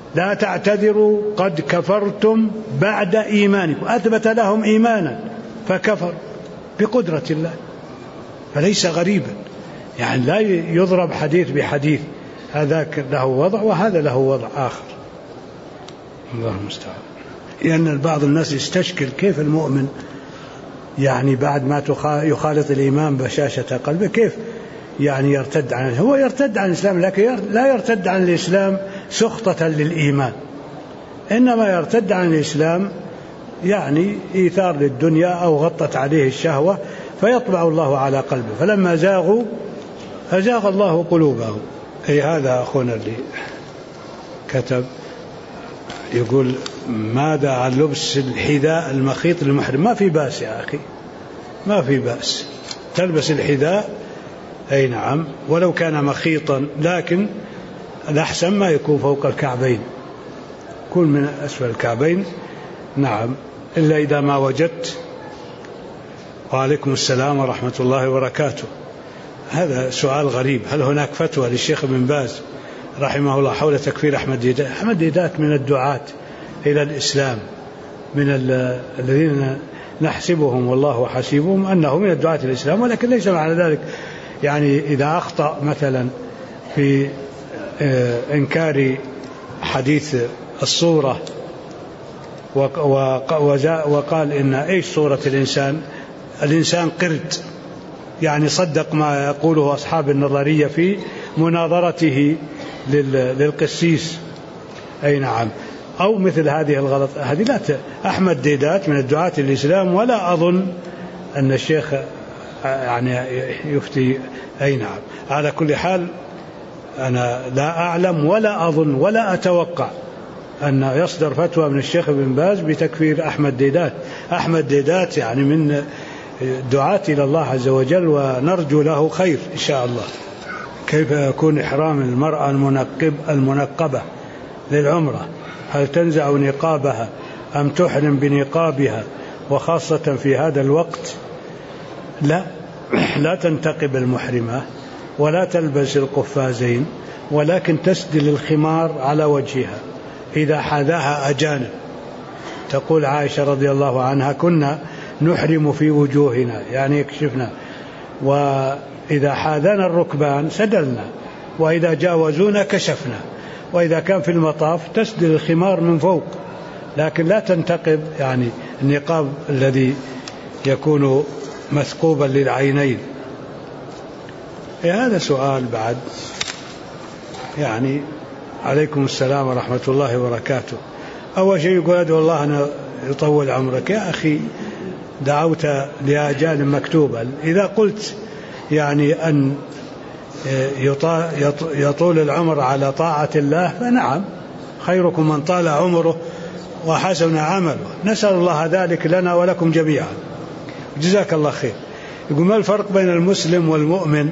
Speaker 1: لا تعتذروا قد كفرتم بعد إيمانكم. أثبت لهم إيمانا فكفر بقدرة الله، فليس غريبا. يعني لا يضرب حديث بحديث، هذاك له وضع وهذا له وضع آخر. الله المستعان. لأن بعض الناس يستشكل كيف المؤمن يعني بعد ما يخالط الإيمان بشاشة قلبه كيف يعني يرتد عنه. هو يرتد عن الإسلام، لكن لا يرتد عن الإسلام سخطة للإيمان، إنما يرتد عن الإسلام يعني إيثار للدنيا أو غطت عليه الشهوة فيطبع الله على قلبه. فلما زاغوا أزاغ الله قلوبهم. أي هذا أخونا اللي كتب يقول ماذا عن لبس الحذاء المخيط للمحرم؟ ما في بأس يا أخي، ما في بأس تلبس الحذاء، أي نعم، ولو كان مخيطا، لكن الأحسن ما يكون فوق الكعبين، يكون من أسفل الكعبين، نعم، إلا إذا ما وجدت. وعليكم السلام ورحمة الله وبركاته. هذا سؤال غريب. هل هناك فتوى للشيخ ابن باز رحمه الله حول تكفير أحمد ديدات؟ أحمد ديدات من الدعاة إلى الإسلام، من الذين نحسبهم والله حسيبهم أنه من الدعاة إلى الإسلام، ولكن ليس معنى ذلك يعني إذا أخطأ مثلا في إنكار حديث الصورة وقال إن إيش صورة الإنسان قرد، يعني صدق ما يقوله أصحاب النظرية في مناظرته للقسيس، أي نعم، أو مثل هذه الغلط. هذه لا أحمد ديدات من الدعاة الإسلام، ولا أظن أن الشيخ يعني يفتي، أي نعم. على كل حال أنا لا أعلم ولا أظن ولا أتوقع أن يصدر فتوى من الشيخ ابن باز بتكفير أحمد ديدات. أحمد ديدات يعني من دعاة إلى الله عز وجل، ونرجو له خير إن شاء الله. كيف يكون إحرام المرأة المنقبة للعمرة؟ هل تنزع نقابها أم تحرم بنقابها، وخاصة في هذا الوقت؟ لا تنتقب المحرمة ولا تلبس القفازين، ولكن تسدل الخمار على وجهها إذا حاذاها أجانب. تقول عائشة رضي الله عنها كنا نحرم في وجوهنا، يعني يكشفنا، وإذا حاذانا الركبان سدلنا، وإذا جاوزونا كشفنا، وإذا كان في المطاف تسدل الخمار من فوق، لكن لا تنتقب يعني النقاب الذي يكون مثقوبا للعينين. هذا سؤال بعد. يعني عليكم السلام ورحمة الله وبركاته. أول شيء يقول أدعو الله أن يطول عمرك. يا أخي دعوت لآجال مكتوبة، إذا قلت يعني أن يطول العمر على طاعة الله فنعم، خيركم من طال عمره وحسن عمله، نسأل الله ذلك لنا ولكم جميعا، جزاك الله خير. يقول ما الفرق بين المسلم والمؤمن؟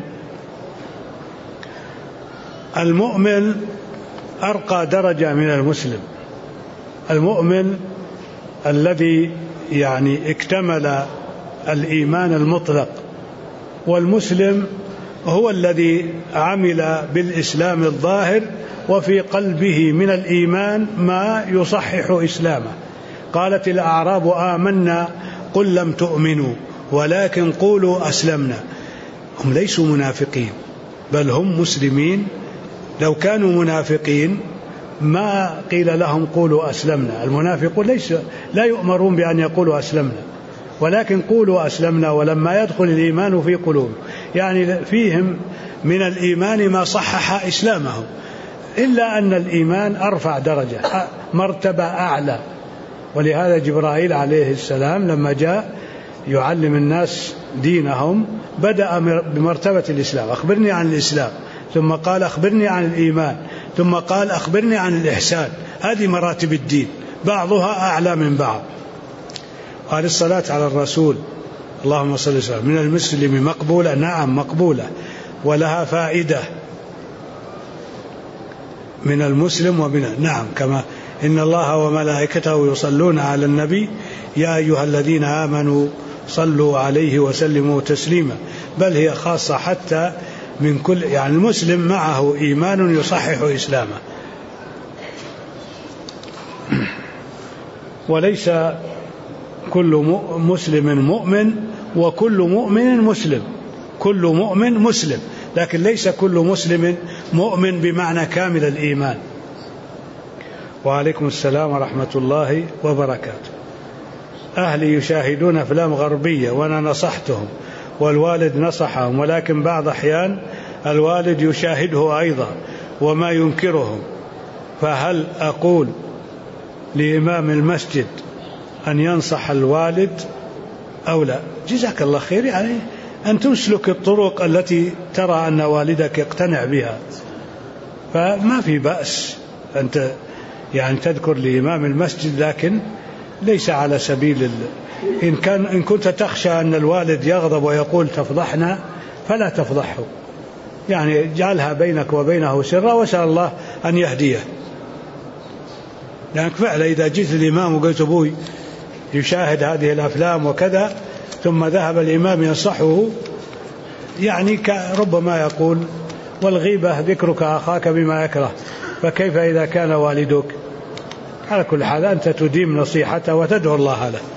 Speaker 1: المؤمن أرقى درجة من المسلم، المؤمن الذي يعني اكتمل الإيمان المطلق، والمسلم هو الذي عمل بالإسلام الظاهر وفي قلبه من الإيمان ما يصحح إسلامه. قالت الأعراب آمنا قل لم تؤمنوا ولكن قولوا أسلمنا. هم ليسوا منافقين بل هم مسلمين. لو كانوا منافقين ما قيل لهم قولوا أسلمنا. المنافقون لا يؤمرون بأن يقولوا أسلمنا، ولكن قولوا أسلمنا ولما يدخل الإيمان في قلوبهم، يعني فيهم من الإيمان ما صحح إسلامهم، إلا أن الإيمان أرفع درجة، مرتبة أعلى. ولهذا جبرائيل عليه السلام لما جاء يعلم الناس دينهم بدأ بمرتبة الإسلام، أخبرني عن الإسلام، ثم قال أخبرني عن الإيمان، ثم قال أخبرني عن الإحسان. هذه مراتب الدين بعضها أعلى من بعض. قال الصلاة على الرسول اللهم صل وسلم من المسلم مقبولة، نعم مقبولة ولها فائدة من المسلم نعم، كما إن الله وملائكته يصلون على النبي يا أيها الذين آمنوا صلوا عليه وسلموا تسليما. بل هي خاصة حتى من كل، يعني المسلم معه إيمان يصحح إسلامه. وليس كل مسلم مؤمن وكل مؤمن مسلم، كل مؤمن مسلم، لكن ليس كل مسلم مؤمن بمعنى كامل الإيمان. وعليكم السلام ورحمة الله وبركاته. أهلي يشاهدون أفلام غربية وأنا نصحتهم والوالد نصحهم، ولكن بعض أحيان الوالد يشاهده أيضا وما ينكرهم، فهل أقول لإمام المسجد أن ينصح الوالد أو لا؟ جزاك الله خير، يعني أن تسلك الطرق التي ترى أن والدك يقتنع بها، فما في بأس أنت يعني تذكر لإمام المسجد، لكن ليس على سبيل إن كنت تخشى أن الوالد يغضب ويقول تفضحنا فلا تفضحه، يعني اجعلها بينك وبينه سرا وسأل الله أن يهديه. لأنك فعلا إذا جئت الإمام وقلت أبوي يشاهد هذه الأفلام وكذا ثم ذهب الإمام ينصحه، يعني ربما يقول والغيبة ذكرك أخاك بما يكره، فكيف إذا كان والدك؟ على كل حال أنت تديم نصيحته وتدعو الله له.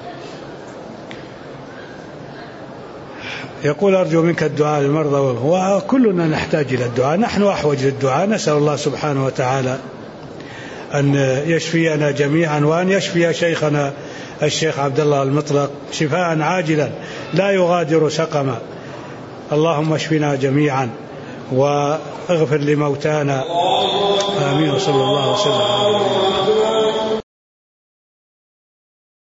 Speaker 1: يقول أرجو منك الدعاء للمرضى، وكلنا نحتاج إلى الدعاء، نحن أحوج للدعاء، نسأل الله سبحانه وتعالى أن يشفينا جميعا، وأن يشفي شيخنا الشيخ عبد الله المطلق شفاء عاجلا لا يغادر سقما. اللهم اشفنا جميعا واغفر لموتانا، آمين، وصلى الله وسلم.